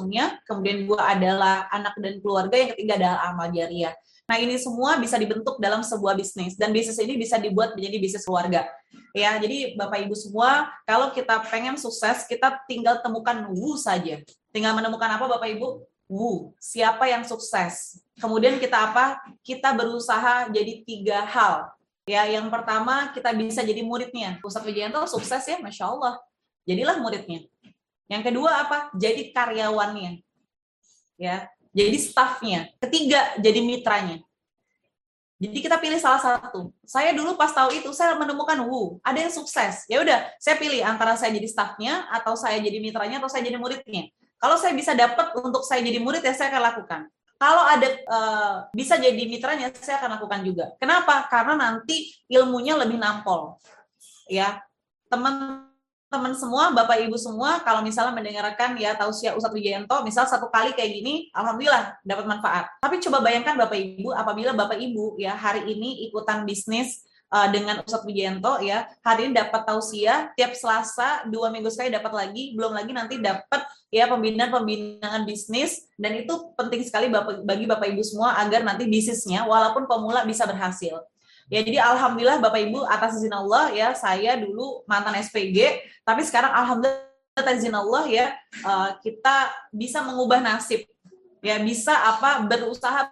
sunnah, kemudian 2 adalah anak dan keluarga, yang ketiga adalah amal jariah. Nah, ini semua bisa dibentuk dalam sebuah bisnis, dan bisnis ini bisa dibuat menjadi bisnis keluarga. Ya, jadi Bapak Ibu semua, kalau kita pengen sukses, kita tinggal temukan wu saja. Tinggal menemukan apa Bapak Ibu? Wu, siapa yang sukses. Kemudian kita apa? Kita berusaha jadi 3 hal. Ya, yang pertama kita bisa jadi muridnya. Ustadz Wijayanto sukses ya, Masya Allah. Jadilah muridnya. Yang kedua apa? Jadi karyawannya. Ya, jadi staffnya. Ketiga, jadi mitranya. Jadi kita pilih salah satu. Saya dulu pas tahu itu, saya menemukan ada yang sukses. Ya udah, saya pilih antara saya jadi staffnya, atau saya jadi mitranya, atau saya jadi muridnya. Kalau saya bisa dapat untuk saya jadi murid, ya saya akan lakukan. Kalau ada bisa jadi mitranya, saya akan lakukan juga. Kenapa? Karena nanti ilmunya lebih nampol. Ya, teman-teman semua, Bapak Ibu semua, kalau misalnya mendengarkan ya tausiah Ustadz Wijayanto, misal 1 kali kayak gini, alhamdulillah dapat manfaat. Tapi coba bayangkan Bapak Ibu, apabila Bapak Ibu ya hari ini ikutan bisnis dengan Ustadz Wijayanto ya, hari ini dapat tausiah, tiap Selasa 2 minggu sekali dapat lagi, belum lagi nanti dapat ya pembinaan bisnis, dan itu penting sekali bagi Bapak Ibu semua agar nanti bisnisnya walaupun pemula bisa berhasil. Ya, jadi alhamdulillah Bapak Ibu atas izin Allah ya, saya dulu mantan SPG, tapi sekarang alhamdulillah atas izin Allah ya, kita bisa mengubah nasib. Ya, bisa berusaha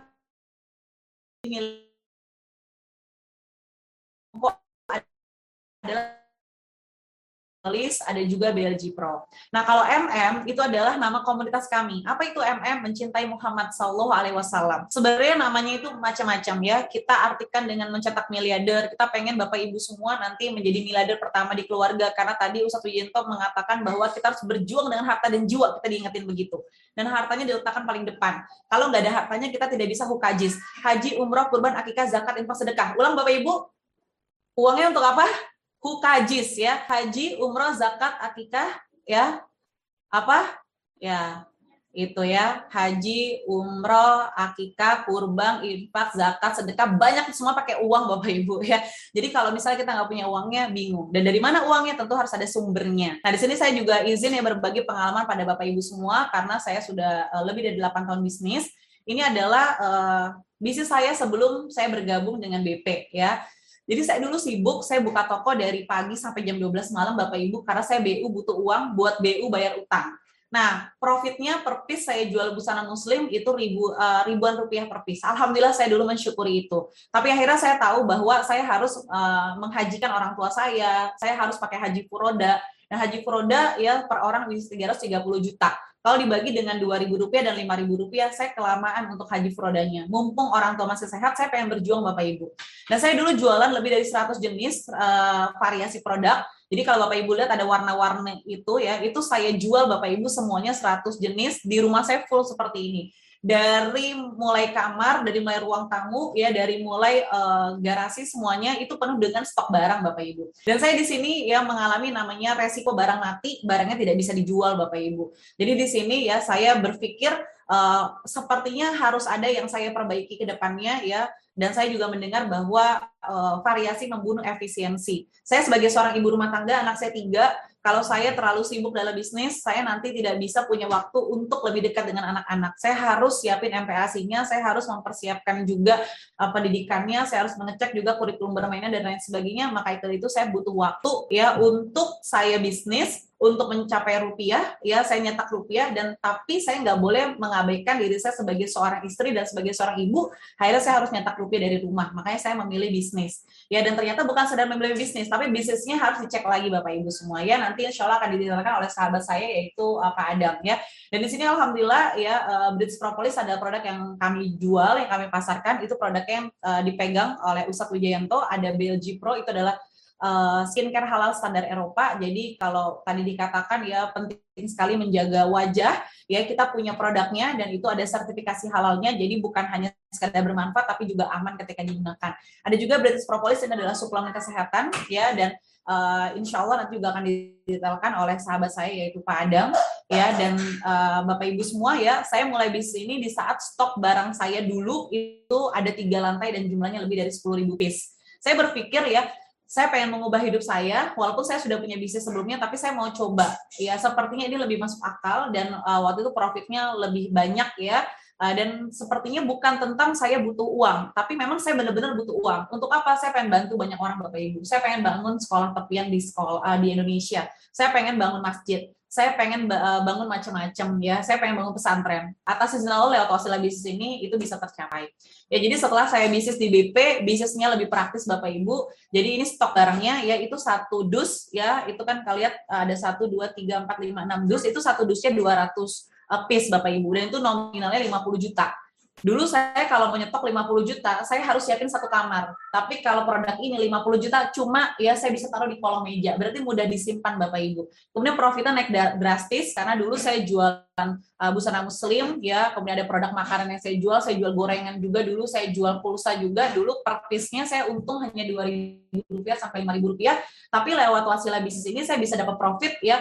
adalah ada juga BLG Pro. Nah, kalau MM itu adalah nama komunitas kami. Apa itu MM? Mencintai Muhammad Sallallahu Alaihi Wasallam. Sebenarnya namanya itu macam-macam ya. Kita artikan dengan mencetak miliarder. Kita pengen Bapak Ibu semua nanti menjadi miliarder pertama di keluarga. Karena tadi Ustadz Wijayanto mengatakan bahwa kita harus berjuang dengan harta dan jiwa. Kita diingetin begitu. Dan hartanya diletakkan paling depan. Kalau nggak ada hartanya, kita tidak bisa hukajis. Haji, umroh, kurban, akikah, zakat, infak, sedekah. Ulang Bapak Ibu. Uangnya untuk apa? Hukajis ya, haji, umroh, zakat, akikah, ya, ya, itu ya, haji, umroh, akikah, kurban, infak, zakat, sedekah, banyak semua pakai uang Bapak Ibu ya. Jadi kalau misalnya kita nggak punya uangnya, bingung. Dan dari mana uangnya? Tentu harus ada sumbernya. Nah, di sini saya juga izin ya berbagi pengalaman pada Bapak Ibu semua, karena saya sudah lebih dari 8 tahun bisnis. Ini adalah bisnis saya sebelum saya bergabung dengan BP ya. Jadi saya dulu sibuk, saya buka toko dari pagi sampai jam 12 malam Bapak Ibu, karena saya BU butuh uang buat BU bayar utang. Nah, profitnya per piece saya jual busana muslim itu ribuan rupiah per piece. Alhamdulillah saya dulu mensyukuri itu. Tapi akhirnya saya tahu bahwa saya harus menghajikan orang tua saya harus pakai haji furoda. Nah, haji furoda ya per orang bisa 330 juta. Kalau dibagi dengan Rp2.000 dan Rp5.000, saya kelamaan untuk haji furodanya. Mumpung orang tua masih sehat, saya pengen berjuang Bapak Ibu. Dan saya dulu jualan lebih dari 100 jenis variasi produk. Jadi kalau Bapak Ibu lihat ada warna-warni itu ya, itu saya jual Bapak Ibu semuanya 100 jenis. Di rumah saya full seperti ini. Dari mulai kamar, dari mulai ruang tamu, ya dari mulai garasi semuanya itu penuh dengan stok barang Bapak Ibu. Dan saya di sini ya mengalami namanya resiko barang mati, barangnya tidak bisa dijual Bapak Ibu. Jadi di sini ya saya berpikir sepertinya harus ada yang saya perbaiki ke depannya ya. Dan saya juga mendengar bahwa variasi membunuh efisiensi. Saya sebagai seorang ibu rumah tangga, anak saya 3, kalau saya terlalu sibuk dalam bisnis, saya nanti tidak bisa punya waktu untuk lebih dekat dengan anak-anak. Saya harus siapin MPASI-nya, saya harus mempersiapkan juga pendidikannya, saya harus mengecek juga kurikulum bermainnya dan lain sebagainya. Maka itu saya butuh waktu ya untuk saya bisnis, untuk mencapai rupiah, ya saya nyetak rupiah, dan tapi saya nggak boleh mengabaikan diri saya sebagai seorang istri dan sebagai seorang ibu. Akhirnya saya harus nyetak rupiah dari rumah, makanya saya memilih bisnis. Ya, dan ternyata bukan sedang memilih bisnis, tapi bisnisnya harus dicek lagi Bapak Ibu semua ya. Nanti insya Allah akan didetailkan oleh sahabat saya yaitu Pak Adam ya. Dan di sini alhamdulillah ya British Propolis adalah produk yang kami jual, yang kami pasarkan. Itu produknya yang dipegang oleh Ustadz Wijayanto. Ada BLG Pro, itu adalah skincare halal standar Eropa. Jadi kalau tadi dikatakan ya penting sekali menjaga wajah ya, kita punya produknya dan itu ada sertifikasi halalnya, jadi bukan hanya sekadar bermanfaat tapi juga aman ketika digunakan. Ada juga British Propolis, ini adalah suplemen kesehatan ya, dan insya Allah nanti juga akan didetailkan oleh sahabat saya yaitu Pak Adam ya. Dan Bapak Ibu semua ya, saya mulai bisnis ini di saat stok barang saya dulu itu ada 3 lantai dan jumlahnya lebih dari 10.000 piece. Saya berpikir ya, saya pengen mengubah hidup saya, walaupun saya sudah punya bisnis sebelumnya, tapi saya mau coba. Ya, sepertinya ini lebih masuk akal dan waktu itu profitnya lebih banyak ya. Dan sepertinya bukan tentang saya butuh uang, tapi memang saya benar-benar butuh uang. Untuk apa? Saya pengen bantu banyak orang, Bapak Ibu. Saya pengen bangun sekolah tepian di Indonesia. Saya pengen bangun masjid. Saya pengen bangun macam-macam ya. Saya pengen bangun pesantren. Atas izin Allah lewat wasilah bisnis ini itu bisa tercapai. Ya, jadi setelah saya bisnis di BP, bisnisnya lebih praktis Bapak Ibu. Jadi ini stok barangnya ya itu 1 dus ya, itu kan kalian lihat ada 1 2 3 4 5 6 dus, itu 1 dusnya 200 piece Bapak Ibu, dan itu nominalnya 50 juta. Dulu saya kalau mau nyetok 50 juta, saya harus siapin 1 kamar. Tapi kalau produk ini 50 juta cuma ya saya bisa taruh di kolong meja. Berarti mudah disimpan Bapak Ibu. Kemudian profitnya naik drastis karena dulu saya jualan busana muslim ya, kemudian ada produk makanan yang saya jual gorengan juga dulu, saya jual pulsa juga. Dulu per piece-nya saya untung hanya Rp2.000 sampai Rp5.000, tapi lewat wasilah bisnis ini saya bisa dapat profit ya.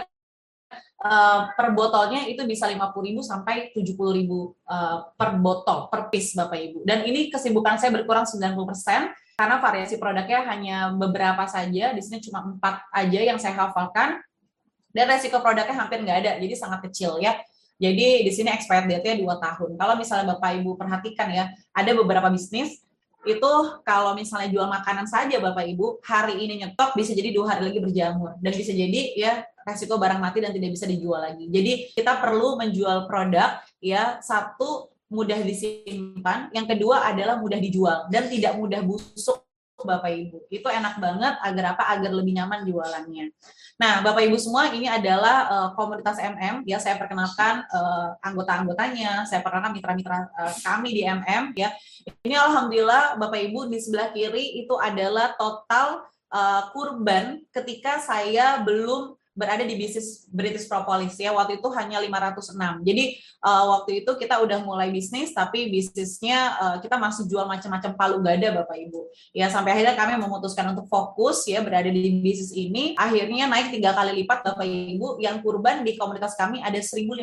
Per botolnya itu bisa 50.000 sampai 70.000 per botol, per piece Bapak Ibu. Dan ini kesibukan saya berkurang 90% karena variasi produknya hanya beberapa saja. Di sini cuma 4 aja yang saya hafalkan. Dan resiko produknya hampir nggak ada, jadi sangat kecil ya. Jadi di sini expired date-nya 2 tahun. Kalau misalnya Bapak Ibu perhatikan ya, ada beberapa bisnis itu kalau misalnya jual makanan saja Bapak Ibu, hari ini nyetok bisa jadi 2 hari lagi berjamur, dan bisa jadi ya resiko barang mati dan tidak bisa dijual lagi. Jadi kita perlu menjual produk ya, 1 mudah disimpan, yang kedua adalah mudah dijual dan tidak mudah busuk Bapak Ibu. Itu enak banget agar apa? Agar lebih nyaman jualannya. Nah, Bapak Ibu semua, ini adalah komunitas MM ya, saya perkenalkan anggota-anggotanya, saya perkenalkan mitra-mitra kami di MM ya. Ini alhamdulillah Bapak Ibu, di sebelah kiri itu adalah total kurban ketika saya belum berada di bisnis British Propolis ya, waktu itu hanya 506. Jadi waktu itu kita udah mulai bisnis, tapi bisnisnya kita masih jual macam-macam palu gada Bapak Ibu. Ya, sampai akhirnya kami memutuskan untuk fokus ya berada di bisnis ini. Akhirnya naik 3 kali lipat Bapak Ibu, yang kurban di komunitas kami ada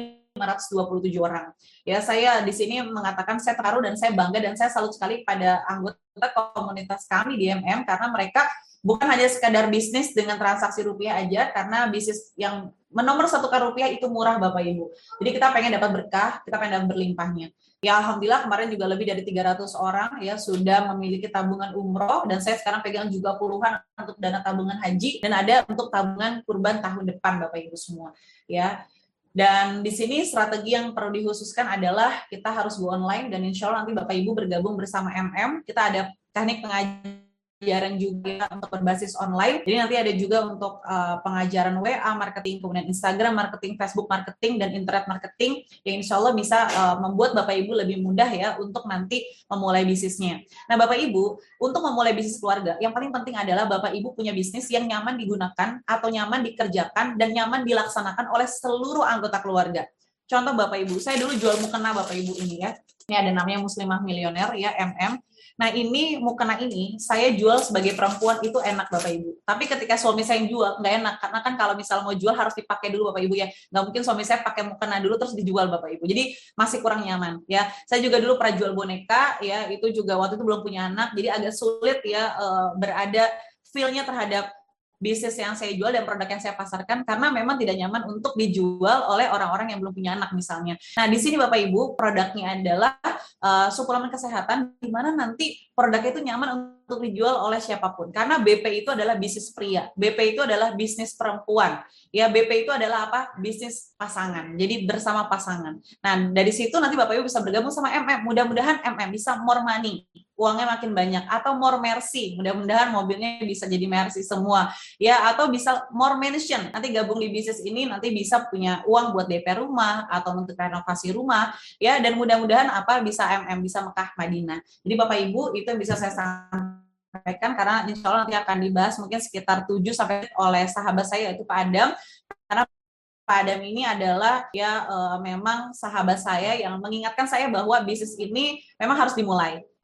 1.527 orang. Ya, saya di sini mengatakan saya terharu dan saya bangga dan saya salut sekali pada anggota komunitas kami di MM, karena mereka bukan hanya sekadar bisnis dengan transaksi rupiah aja, karena bisnis yang menomor 1 rupiah itu murah Bapak Ibu. Jadi kita pengen dapat berkah, kita pengen dapat berlimpahnya. Ya alhamdulillah kemarin juga lebih dari 300 orang ya sudah memiliki tabungan umroh, dan saya sekarang pegang juga puluhan untuk dana tabungan haji, dan ada untuk tabungan kurban tahun depan Bapak Ibu semua ya. Dan di sini strategi yang perlu dikhususkan adalah kita harus go online, dan insya Allah nanti Bapak Ibu bergabung bersama MM, kita ada teknik pengajaran juga untuk berbasis online. Jadi nanti ada juga untuk pengajaran WA marketing, kemudian Instagram marketing, Facebook marketing, dan internet marketing yang insya Allah bisa membuat Bapak Ibu lebih mudah ya untuk nanti memulai bisnisnya. Nah Bapak Ibu, untuk memulai bisnis keluarga, yang paling penting adalah Bapak Ibu punya bisnis yang nyaman digunakan atau nyaman dikerjakan dan nyaman dilaksanakan oleh seluruh anggota keluarga. Contoh Bapak Ibu, saya dulu jual mukena Bapak Ibu ini ya. Ini ada namanya Muslimah Milioner ya, MM. Nah ini mukena ini saya jual sebagai perempuan itu enak Bapak Ibu. Tapi ketika suami saya yang jual nggak enak, karena kan kalau misal mau jual harus dipakai dulu Bapak Ibu ya. Nggak mungkin suami saya pakai mukena dulu terus dijual Bapak Ibu. Jadi masih kurang nyaman ya. Saya juga dulu pernah jual boneka ya, itu juga waktu itu belum punya anak, jadi agak sulit ya berada feel-nya terhadap bisnis yang saya jual dan produk yang saya pasarkan, karena memang tidak nyaman untuk dijual oleh orang-orang yang belum punya anak misalnya. Nah di sini Bapak Ibu produknya adalah suplemen kesehatan, di mana nanti produknya itu nyaman untuk dijual oleh siapapun, karena BP itu adalah bisnis pria, BP itu adalah bisnis perempuan, ya BP itu adalah apa? Bisnis pasangan, jadi bersama pasangan. Nah dari situ nanti Bapak Ibu bisa bergabung sama MM, mudah-mudahan MM bisa more money, uangnya makin banyak, atau more mercy, mudah-mudahan mobilnya bisa jadi mercy semua, ya, atau bisa more mansion, nanti gabung di bisnis ini nanti bisa punya uang buat DP rumah atau untuk renovasi rumah, ya, dan mudah-mudahan apa bisa MM, bisa Mekah Madinah. Jadi Bapak Ibu itu yang bisa saya sampaikan, karena insya Allah nanti akan dibahas mungkin sekitar 7 sampai oleh sahabat saya yaitu Pak Adam, karena Pak Adam ini adalah ya memang sahabat saya yang mengingatkan saya bahwa bisnis ini memang harus dimulai.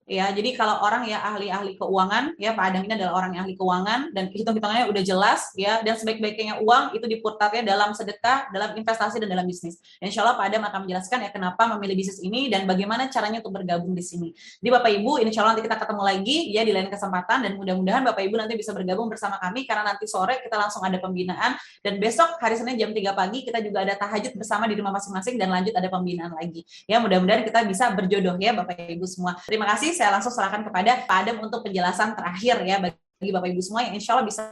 Ya, jadi kalau orang ya ahli-ahli keuangan, ya Pak Adang ini adalah orang yang ahli keuangan dan hitung-hitungannya udah jelas ya, dan sebaik-baiknya uang itu diputarnya dalam sedekah, dalam investasi dan dalam bisnis. Insya Allah Pak Adam akan menjelaskan ya kenapa memilih bisnis ini dan bagaimana caranya untuk bergabung di sini. Jadi Bapak Ibu, insya Allah nanti kita ketemu lagi ya di lain kesempatan dan mudah-mudahan Bapak Ibu nanti bisa bergabung bersama kami karena nanti sore kita langsung ada pembinaan dan besok hari Senin jam 3 pagi kita juga ada tahajud bersama di rumah masing-masing dan lanjut ada pembinaan lagi. Ya, mudah-mudahan kita bisa berjodoh ya Bapak Ibu semua. Terima kasih. Saya langsung serahkan kepada Pak Adam untuk penjelasan terakhir ya bagi Bapak Ibu semua yang insya Allah bisa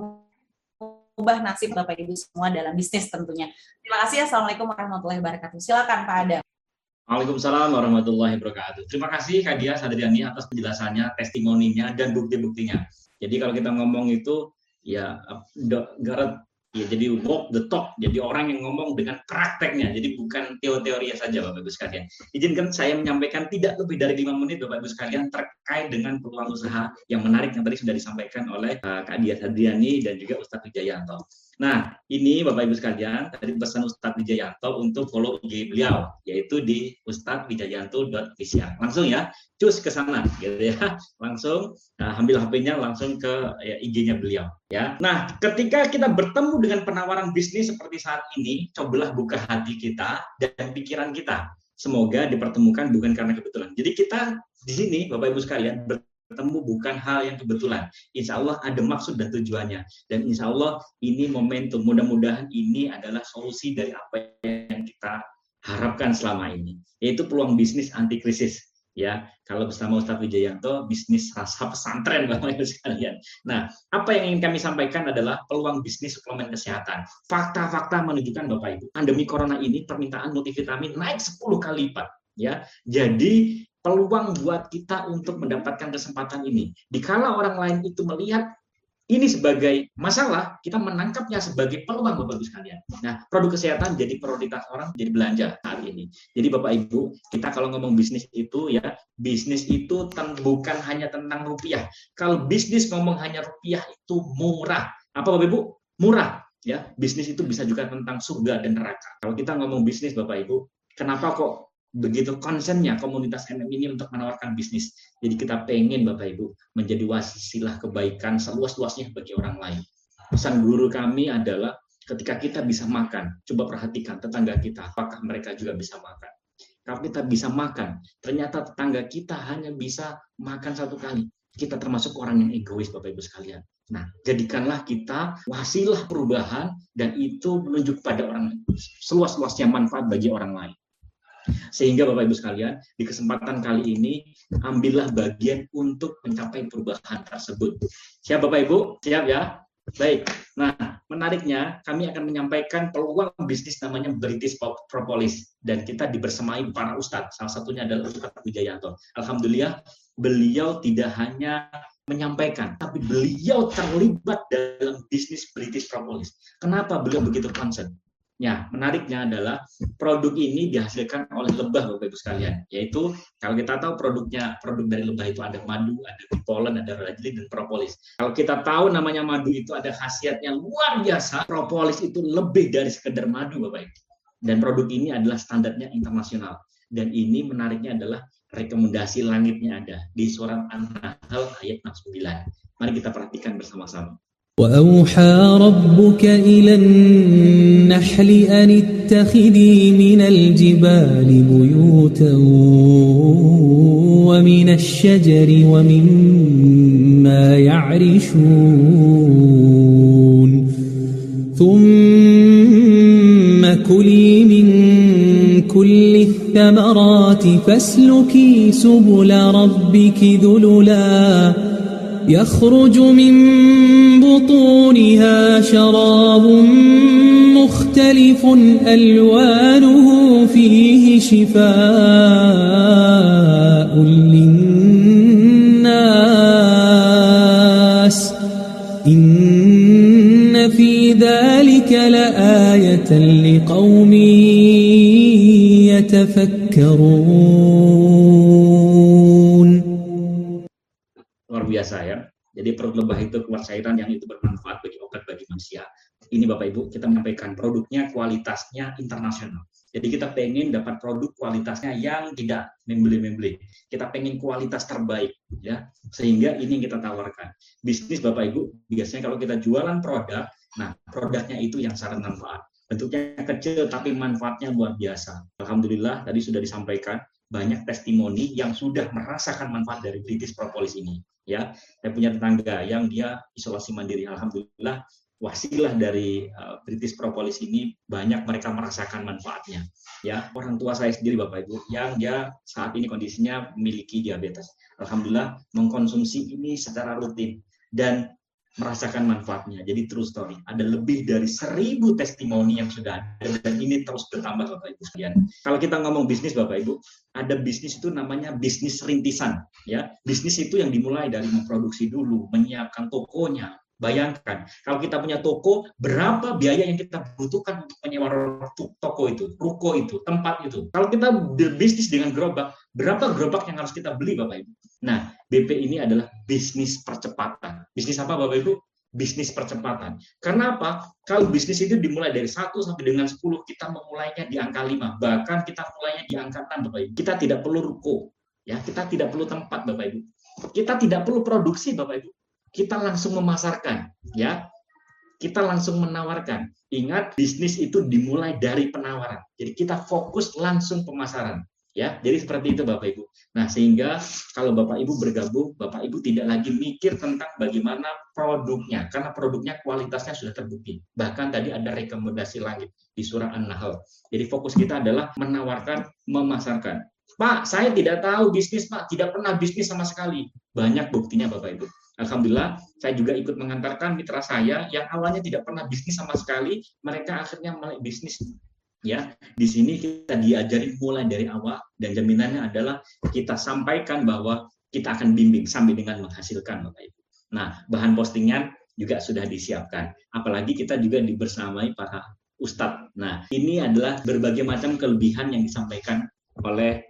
mengubah nasib Bapak Ibu semua dalam bisnis tentunya. Terima kasih. Assalamualaikum warahmatullahi wabarakatuh. Silakan Pak Adam. Waalaikumsalam warahmatullahi wabarakatuh. Terima kasih Kak Dia Sadriani atas penjelasannya, testimoninya, dan bukti-buktinya. Jadi kalau kita ngomong itu ya Gareth ya, jadi walk the talk, jadi orang yang ngomong dengan prakteknya, jadi bukan teori-teori saja Bapak Ibu sekalian. Izinkan saya menyampaikan tidak lebih dari 5 menit Bapak Ibu sekalian terkait dengan peluang usaha yang menarik yang tadi sudah disampaikan oleh Kak Dia Sadriani dan juga Ustadz Wijayanto. Nah, ini Bapak Ibu sekalian, tadi pesan Ustadz Wijayanto untuk follow IG beliau, yaitu di ustadzwijayanto.official. Langsung ya, cus ke sana, gitu ya. Langsung ambil HP-nya, langsung ke IG-nya beliau. Ya. Nah, ketika kita bertemu dengan penawaran bisnis seperti saat ini, cobalah buka hati kita dan pikiran kita. Semoga dipertemukan bukan karena kebetulan. Jadi kita di sini, Bapak Ibu sekalian, bertemu bukan hal yang kebetulan. Insya Allah ada maksud dan tujuannya. Dan insya Allah ini momentum. Mudah-mudahan ini adalah solusi dari apa yang kita harapkan selama ini. Yaitu peluang bisnis anti krisis. Ya, kalau bersama Ustadz Wijayanto, bisnis rasa pesantren Bapak Ibu sekalian. Nah, apa yang ingin kami sampaikan adalah peluang bisnis suplemen kesehatan. Fakta-fakta menunjukkan Bapak Ibu, pandemi corona ini permintaan multivitamin naik 10 kali lipat. Ya, jadi peluang buat kita untuk mendapatkan kesempatan ini. Dikala orang lain itu melihat ini sebagai masalah, kita menangkapnya sebagai peluang Bapak Ibu sekalian. Nah, produk kesehatan jadi prioritas orang jadi belanja saat ini. Jadi Bapak Ibu, kita kalau ngomong bisnis itu ya, bisnis itu bukan hanya tentang rupiah. Kalau bisnis ngomong hanya rupiah itu murah. Apa Bapak Ibu? Murah. Ya, bisnis itu bisa juga tentang surga dan neraka. Kalau kita ngomong bisnis Bapak Ibu, kenapa kok begitu concernnya komunitas MM ini untuk menawarkan bisnis. Jadi kita pengen Bapak Ibu menjadi wasilah kebaikan seluas-luasnya bagi orang lain. Pesan guru kami adalah ketika kita bisa makan, coba perhatikan tetangga kita, apakah mereka juga bisa makan. Kalau kita bisa makan, ternyata tetangga kita hanya bisa makan 1 kali. Kita termasuk orang yang egois Bapak Ibu sekalian. Nah, jadikanlah kita wasilah perubahan dan itu menunjuk pada orang lain. Seluas-luasnya manfaat bagi orang lain. Sehingga Bapak Ibu sekalian, di kesempatan kali ini ambillah bagian untuk mencapai perubahan tersebut. Siap Bapak Ibu? Siap ya? Baik. Nah, menariknya kami akan menyampaikan peluang bisnis namanya British Propolis dan kita dibersamai para ustadz. Salah satunya adalah Ustadz Wijayanto. Alhamdulillah, beliau tidak hanya menyampaikan, tapi beliau terlibat dalam bisnis British Propolis. Kenapa beliau begitu concern? Ya, menariknya adalah produk ini dihasilkan oleh lebah Bapak Ibu sekalian, yaitu kalau kita tahu produk dari lebah itu ada madu, ada polen, ada rajin dan propolis. Kalau kita tahu namanya madu itu ada khasiatnya luar biasa, propolis itu lebih dari sekedar madu Bapak Ibu. Dan produk ini adalah standarnya internasional. Dan ini menariknya adalah rekomendasi langitnya ada di surat An-Nahl ayat 69. Mari kita perhatikan bersama-sama. وأوحى ربك إلى النحل أن اتخذي من الجبال بيوتا ومن الشجر ومما يعرشون ثم كلي من كل الثمرات فاسلكي سبل ربك ذللا يخرج من بطونها شراب مختلف ألوانه فيه شفاء للناس إن في ذلك لآية لقوم يتفكرون. Luar biasa ya. Jadi perut lebah itu keluar cairan yang itu bermanfaat bagi obat bagi manusia. ini Bapak Ibu, kita menyampaikan produknya kualitasnya internasional. Jadi kita pengen dapat produk kualitasnya yang tidak membeli-membeli. Kita pengen kualitas terbaik, ya. Sehingga ini yang kita tawarkan. Bisnis Bapak Ibu, biasanya kalau kita jualan produk, nah produknya itu yang syarat manfaat. Bentuknya kecil tapi manfaatnya luar biasa. Alhamdulillah tadi sudah disampaikan banyak testimoni yang sudah merasakan manfaat dari British Propolis ini. Ya, saya punya tetangga yang dia isolasi mandiri. Alhamdulillah wasilah dari British Propolis ini banyak mereka merasakan manfaatnya. Ya, orang tua saya sendiri Bapak Ibu yang dia saat ini kondisinya memiliki diabetes. Alhamdulillah mengkonsumsi ini secara rutin dan merasakan manfaatnya. Jadi true story. Ada lebih dari 1000 testimoni yang sudah ada dan ini terus bertambah Bapak Ibu sekalian. Kalau kita ngomong bisnis Bapak Ibu, ada bisnis itu namanya bisnis rintisan, ya. Bisnis itu yang dimulai dari memproduksi dulu, menyiapkan tokonya. Bayangkan, kalau kita punya toko, berapa biaya yang kita butuhkan untuk menyewa toko itu, ruko itu, tempat itu. Kalau kita berbisnis dengan gerobak, berapa gerobak yang harus kita beli Bapak Ibu? Nah, BP ini adalah bisnis percepatan. Bisnis apa Bapak Ibu? Bisnis percepatan. Karena apa? Kalau bisnis itu dimulai dari 1 sampai dengan 10, kita memulainya di angka 5. Bahkan kita mulainya di angka 6 Bapak Ibu. Kita tidak perlu ruko, ya. Kita tidak perlu tempat Bapak Ibu. Kita tidak perlu produksi Bapak Ibu. Kita langsung memasarkan, ya. Kita langsung menawarkan. Ingat, bisnis itu dimulai dari penawaran. Jadi kita fokus langsung pemasaran, ya. Jadi seperti itu Bapak Ibu. Nah, sehingga kalau Bapak Ibu bergabung, Bapak Ibu tidak lagi mikir tentang bagaimana produknya, karena produknya kualitasnya sudah terbukti. Bahkan tadi ada rekomendasi langit di surah An-Nahl. Jadi fokus kita adalah menawarkan, memasarkan. Pak, saya tidak tahu bisnis Pak, tidak pernah bisnis sama sekali. Banyak buktinya Bapak Ibu. Alhamdulillah, saya juga ikut mengantarkan mitra saya yang awalnya tidak pernah bisnis sama sekali, mereka akhirnya mulai bisnis. Ya, di sini kita diajari mulai dari awal dan jaminannya adalah kita sampaikan bahwa kita akan bimbing sampai dengan menghasilkan Bapak Ibu. Nah, bahan postingan juga sudah disiapkan. Apalagi kita juga dibersamai para ustadz. Nah, ini adalah berbagai macam kelebihan yang disampaikan oleh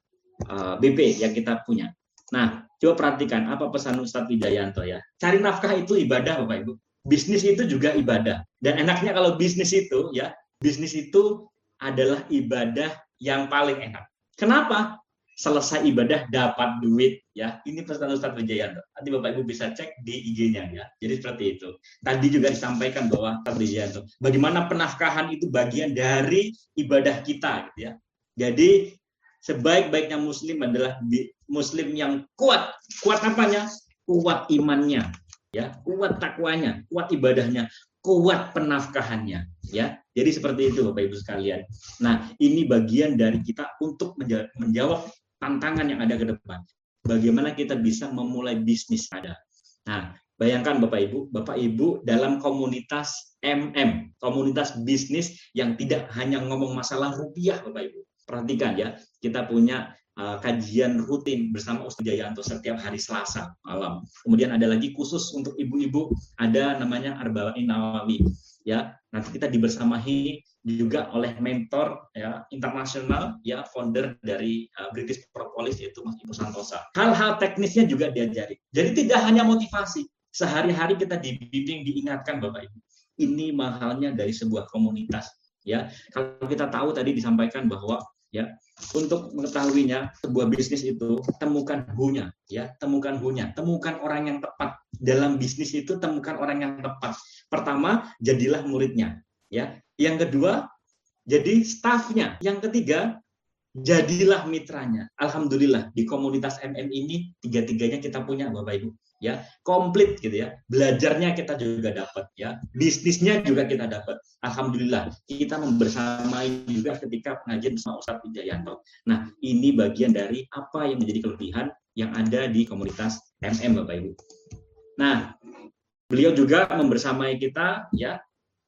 BP yang kita punya. Nah, coba perhatikan apa pesan Ustadz Wijayanto ya. Cari nafkah itu ibadah Bapak Ibu. Bisnis itu juga ibadah. Dan enaknya kalau bisnis itu ya, bisnis itu adalah ibadah yang paling enak. Kenapa? Selesai ibadah dapat duit ya. Ini pesan Ustadz Wijayanto. Nanti Bapak Ibu bisa cek di IG-nya ya. Jadi seperti itu. Tadi juga disampaikan bahwa Ustadz Wijayanto, bagaimana penafkahan itu bagian dari ibadah kita gitu ya. Jadi sebaik-baiknya muslim adalah muslim yang kuat. Kuat apanya? Kuat imannya, ya, kuat takwanya, kuat ibadahnya, kuat penafkahannya, ya. Jadi seperti itu Bapak Ibu sekalian. Nah, ini bagian dari kita untuk menjawab tantangan yang ada ke depan. Bagaimana kita bisa memulai bisnis ada. Nah, bayangkan Bapak Ibu dalam komunitas MM, komunitas bisnis yang tidak hanya ngomong masalah rupiah Bapak Ibu. Perhatikan ya, kita punya kajian rutin bersama Ustadz Wijayanto setiap hari Selasa malam. Kemudian ada lagi khusus untuk ibu-ibu, ada namanya Arba'in Nawawi. Ya, nanti kita dibersamahi juga oleh mentor ya internasional ya, founder dari British Propolis yaitu Mas Ibu Santosa. Hal-hal teknisnya juga diajari. Jadi tidak hanya motivasi, sehari-hari kita dibimbing, diingatkan Bapak Ibu. Ini mahalnya dari sebuah komunitas. Ya, kalau kita tahu tadi disampaikan bahwa ya untuk mengetahuinya sebuah bisnis itu temukan who-nya ya, temukan who-nya, temukan orang yang tepat dalam bisnis itu, temukan orang yang tepat. Pertama, jadilah muridnya ya. Yang kedua, jadi staffnya. Yang ketiga, jadilah mitranya. Alhamdulillah di komunitas MM ini tiga-tiganya kita punya Bapak Ibu ya, komplit gitu ya. Belajarnya kita juga dapat ya, bisnisnya juga kita dapat. Alhamdulillah kita membersamai juga ketika pengajian bersama Ustadz Wijayanto. Nah, ini bagian dari apa yang menjadi kelebihan yang ada di komunitas MM Bapak Ibu. Nah, beliau juga membersamai kita ya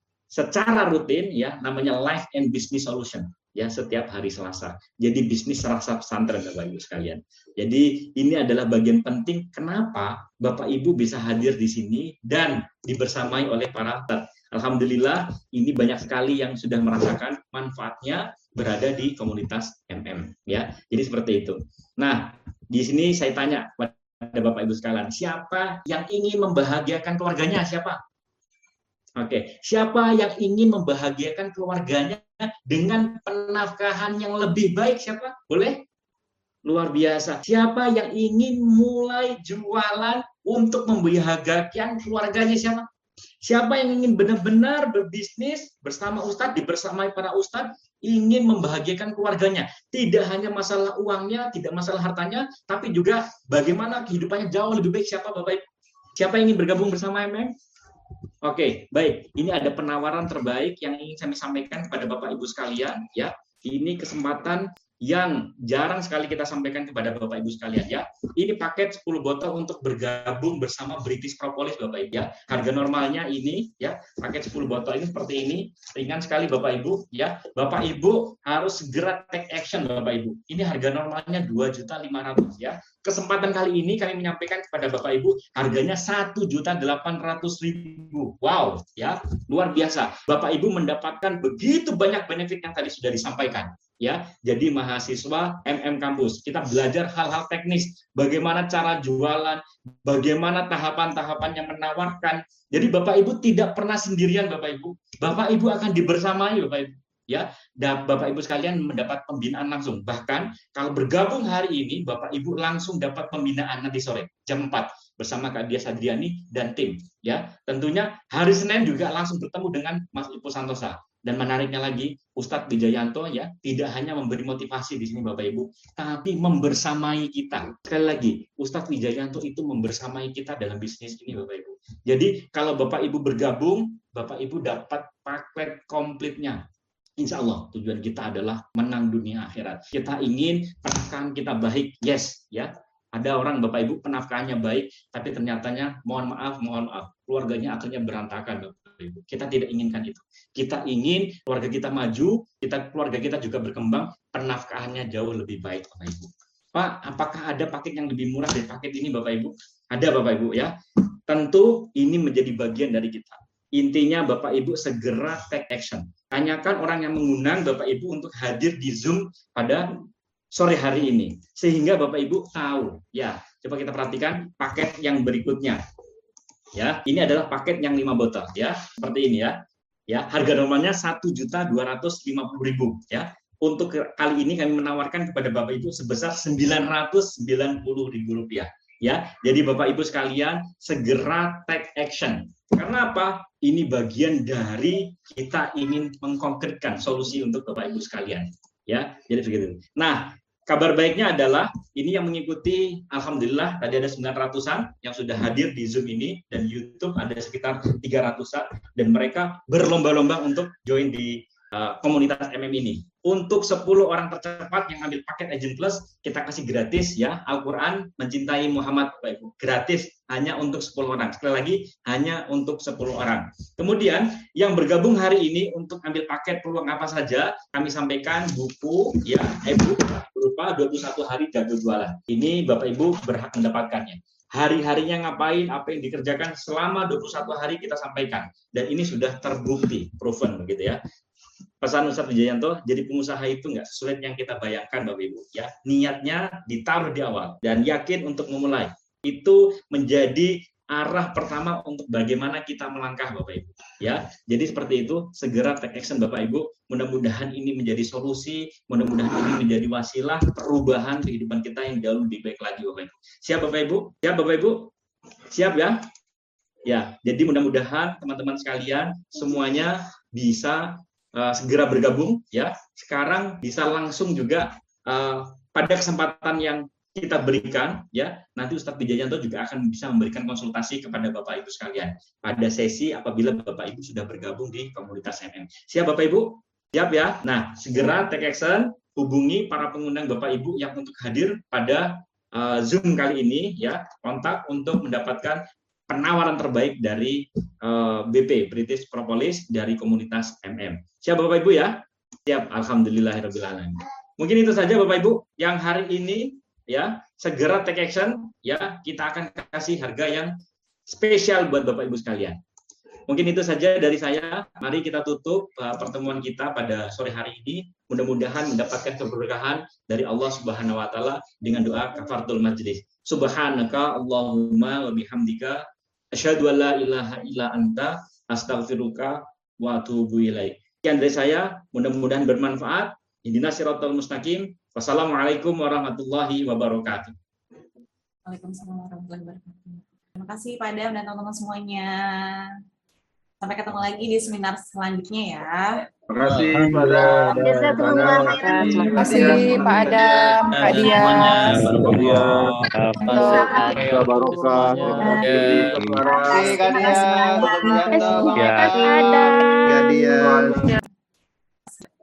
secara rutin ya, namanya Life and Business Solution ya, setiap hari Selasa. Jadi bisnis rasa pesantren Bapak Ibu sekalian. Jadi ini adalah bagian penting kenapa Bapak Ibu bisa hadir di sini dan dibersamai oleh para ustadz. Alhamdulillah ini banyak sekali yang sudah merasakan manfaatnya berada di komunitas MM ya. Jadi seperti itu. Nah, di sini saya tanya kepada Bapak Ibu sekalian, siapa yang ingin membahagiakan keluarganya? Siapa? Oke, siapa yang ingin membahagiakan keluarganya dengan penafkahan yang lebih baik? Siapa? Boleh? Luar biasa. Siapa yang ingin mulai jualan untuk membahagiakan keluarganya? Siapa? Siapa yang ingin benar-benar berbisnis bersama Ustadz, dibersamai para Ustadz, ingin membahagiakan keluarganya? Tidak hanya masalah uangnya, tidak masalah hartanya, tapi juga bagaimana kehidupannya jauh lebih baik. Siapa Bapak Ibu? Siapa yang ingin bergabung bersama MM? Oke, baik. Ini ada penawaran terbaik yang ingin saya sampaikan kepada Bapak Ibu sekalian. Ya, ini kesempatan yang jarang sekali kita sampaikan kepada Bapak Ibu sekalian, ya. Ini paket 10 botol untuk bergabung bersama British Propolis, Bapak Ibu, ya. Harga normalnya ini, ya, paket 10 botol ini seperti ini, ringan sekali Bapak Ibu, ya. Bapak Ibu harus segera take action, Bapak Ibu. Ini harga normalnya 2.500.000, ya. Kesempatan kali ini kami menyampaikan kepada Bapak Ibu harganya 1.800.000. Wow, ya, luar biasa. Bapak Ibu mendapatkan begitu banyak benefit yang tadi sudah disampaikan. Ya, jadi mahasiswa MM Kampus kita belajar hal-hal teknis, bagaimana cara jualan, bagaimana tahapan-tahapan yang menawarkan. Jadi Bapak Ibu tidak pernah sendirian, Bapak Ibu. Bapak Ibu akan dibersamai, Bapak Ibu. Ya, Bapak Ibu sekalian mendapat pembinaan langsung. Bahkan kalau bergabung hari ini, Bapak Ibu langsung dapat pembinaan nanti sore jam 4 bersama Kak Dia Sadriani dan tim. Ya, tentunya hari Senin juga langsung bertemu dengan Mas Ipu Santosa. Dan menariknya lagi, Ustadz Wijayanto ya tidak hanya memberi motivasi di sini Bapak Ibu, tapi membersamai kita. Sekali lagi, Ustadz Wijayanto itu membersamai kita dalam bisnis ini Bapak Ibu. Jadi kalau Bapak Ibu bergabung, Bapak Ibu dapat paket komplitnya. Insya Allah tujuan kita adalah menang dunia akhirat. Kita ingin penafkahan kita baik, yes, ya. Ada orang Bapak Ibu penafkahannya baik, tapi ternyatanya mohon maaf, keluarganya akhirnya berantakan Bapak Ibu. Kita tidak inginkan itu. Kita ingin keluarga kita maju, keluarga kita juga berkembang, penafkahannya jauh lebih baik Bapak Ibu. Pak, apakah ada paket yang lebih murah dari paket ini Bapak Ibu? Ada Bapak Ibu ya. Tentu ini menjadi bagian dari kita. Intinya Bapak Ibu segera take action. Tanyakan orang yang mengundang Bapak Ibu untuk hadir di Zoom pada sore hari ini. Sehingga Bapak Ibu tahu. Ya, coba kita perhatikan paket yang berikutnya. Ya, ini adalah paket yang 5 botol ya. Seperti ini ya. Ya, harga normalnya 1.250.000 ya. Untuk kali ini kami menawarkan kepada Bapak Ibu sebesar 990.000 rupiah. Ya, jadi Bapak Ibu sekalian segera take action. Karena apa? Ini bagian dari kita ingin mengkonkretkan solusi untuk Bapak Ibu sekalian. Ya, jadi begitu. Nah, kabar baiknya adalah ini yang mengikuti, alhamdulillah tadi ada 900-an yang sudah hadir di Zoom ini dan YouTube ada sekitar 300-an dan mereka berlomba-lomba untuk join di komunitas MM ini. Untuk 10 orang tercepat yang ambil paket Agent Plus, kita kasih gratis ya Al-Quran Mencintai Muhammad Bapak Ibu. Gratis hanya untuk 10 orang. Sekali lagi hanya untuk 10 orang. Kemudian yang bergabung hari ini untuk ambil paket peluang apa saja, kami sampaikan buku ya e-book berupa 21 hari jago jualan. Ini Bapak Ibu berhak mendapatkannya. Hari-harinya ngapain, apa yang dikerjakan selama 21 hari kita sampaikan. Dan ini sudah terbukti, proven begitu ya. Pesan Ustadz Wijayanto, jadi pengusaha itu nggak sulit yang kita bayangkan Bapak Ibu ya. Niatnya ditaruh di awal dan yakin untuk memulai. Itu menjadi arah pertama untuk bagaimana kita melangkah Bapak Ibu ya. Jadi seperti itu, segera take action Bapak Ibu. Mudah-mudahan ini menjadi solusi, mudah-mudahan ini menjadi wasilah perubahan kehidupan kita yang jauh lebih baik lagi Bapak Ibu. Siap Bapak Ibu? Siap Bapak Ibu? Siap ya? Ya, jadi mudah-mudahan teman-teman sekalian semuanya bisa segera bergabung ya. Sekarang bisa langsung juga pada kesempatan yang kita berikan ya. Nanti Ustadz Wijayanto juga akan bisa memberikan konsultasi kepada Bapak Ibu sekalian pada sesi apabila Bapak Ibu sudah bergabung di komunitas MM. Siap Bapak Ibu? Siap ya. Nah, segera take action, hubungi para pengundang Bapak Ibu yang untuk hadir pada Zoom kali ini ya. Kontak untuk mendapatkan penawaran terbaik dari BP British Propolis dari komunitas MM. Siap Bapak Ibu ya? Siap. Alhamdulillahirabbil alamin. Mungkin itu saja Bapak Ibu yang hari ini ya, segera take action ya, kita akan kasih harga yang spesial buat Bapak Ibu sekalian. Mungkin itu saja dari saya. Mari kita tutup pertemuan kita pada sore hari ini. Mudah-mudahan mendapatkan keberkahan dari Allah Subhanahu wa taala dengan doa kafaratul majlis. Subhanaka Allahumma wa bihamdika asyhadu an la ilaha illa anta Astaghfiruka wa atubu ilaik. Sekian dari saya, mudah-mudahan bermanfaat. Ihdinas siratal mustaqim. Wassalamualaikum warahmatullahi wabarakatuh. Waalaikumsalam warahmatullahi wabarakatuh. Terima kasih Pak Adam dan teman-teman semuanya. Sampai ketemu lagi di seminar selanjutnya ya. Terima kasih pada Terima kasih Pak Adam, Kak Dia. barokah. Ya. Kak Dia.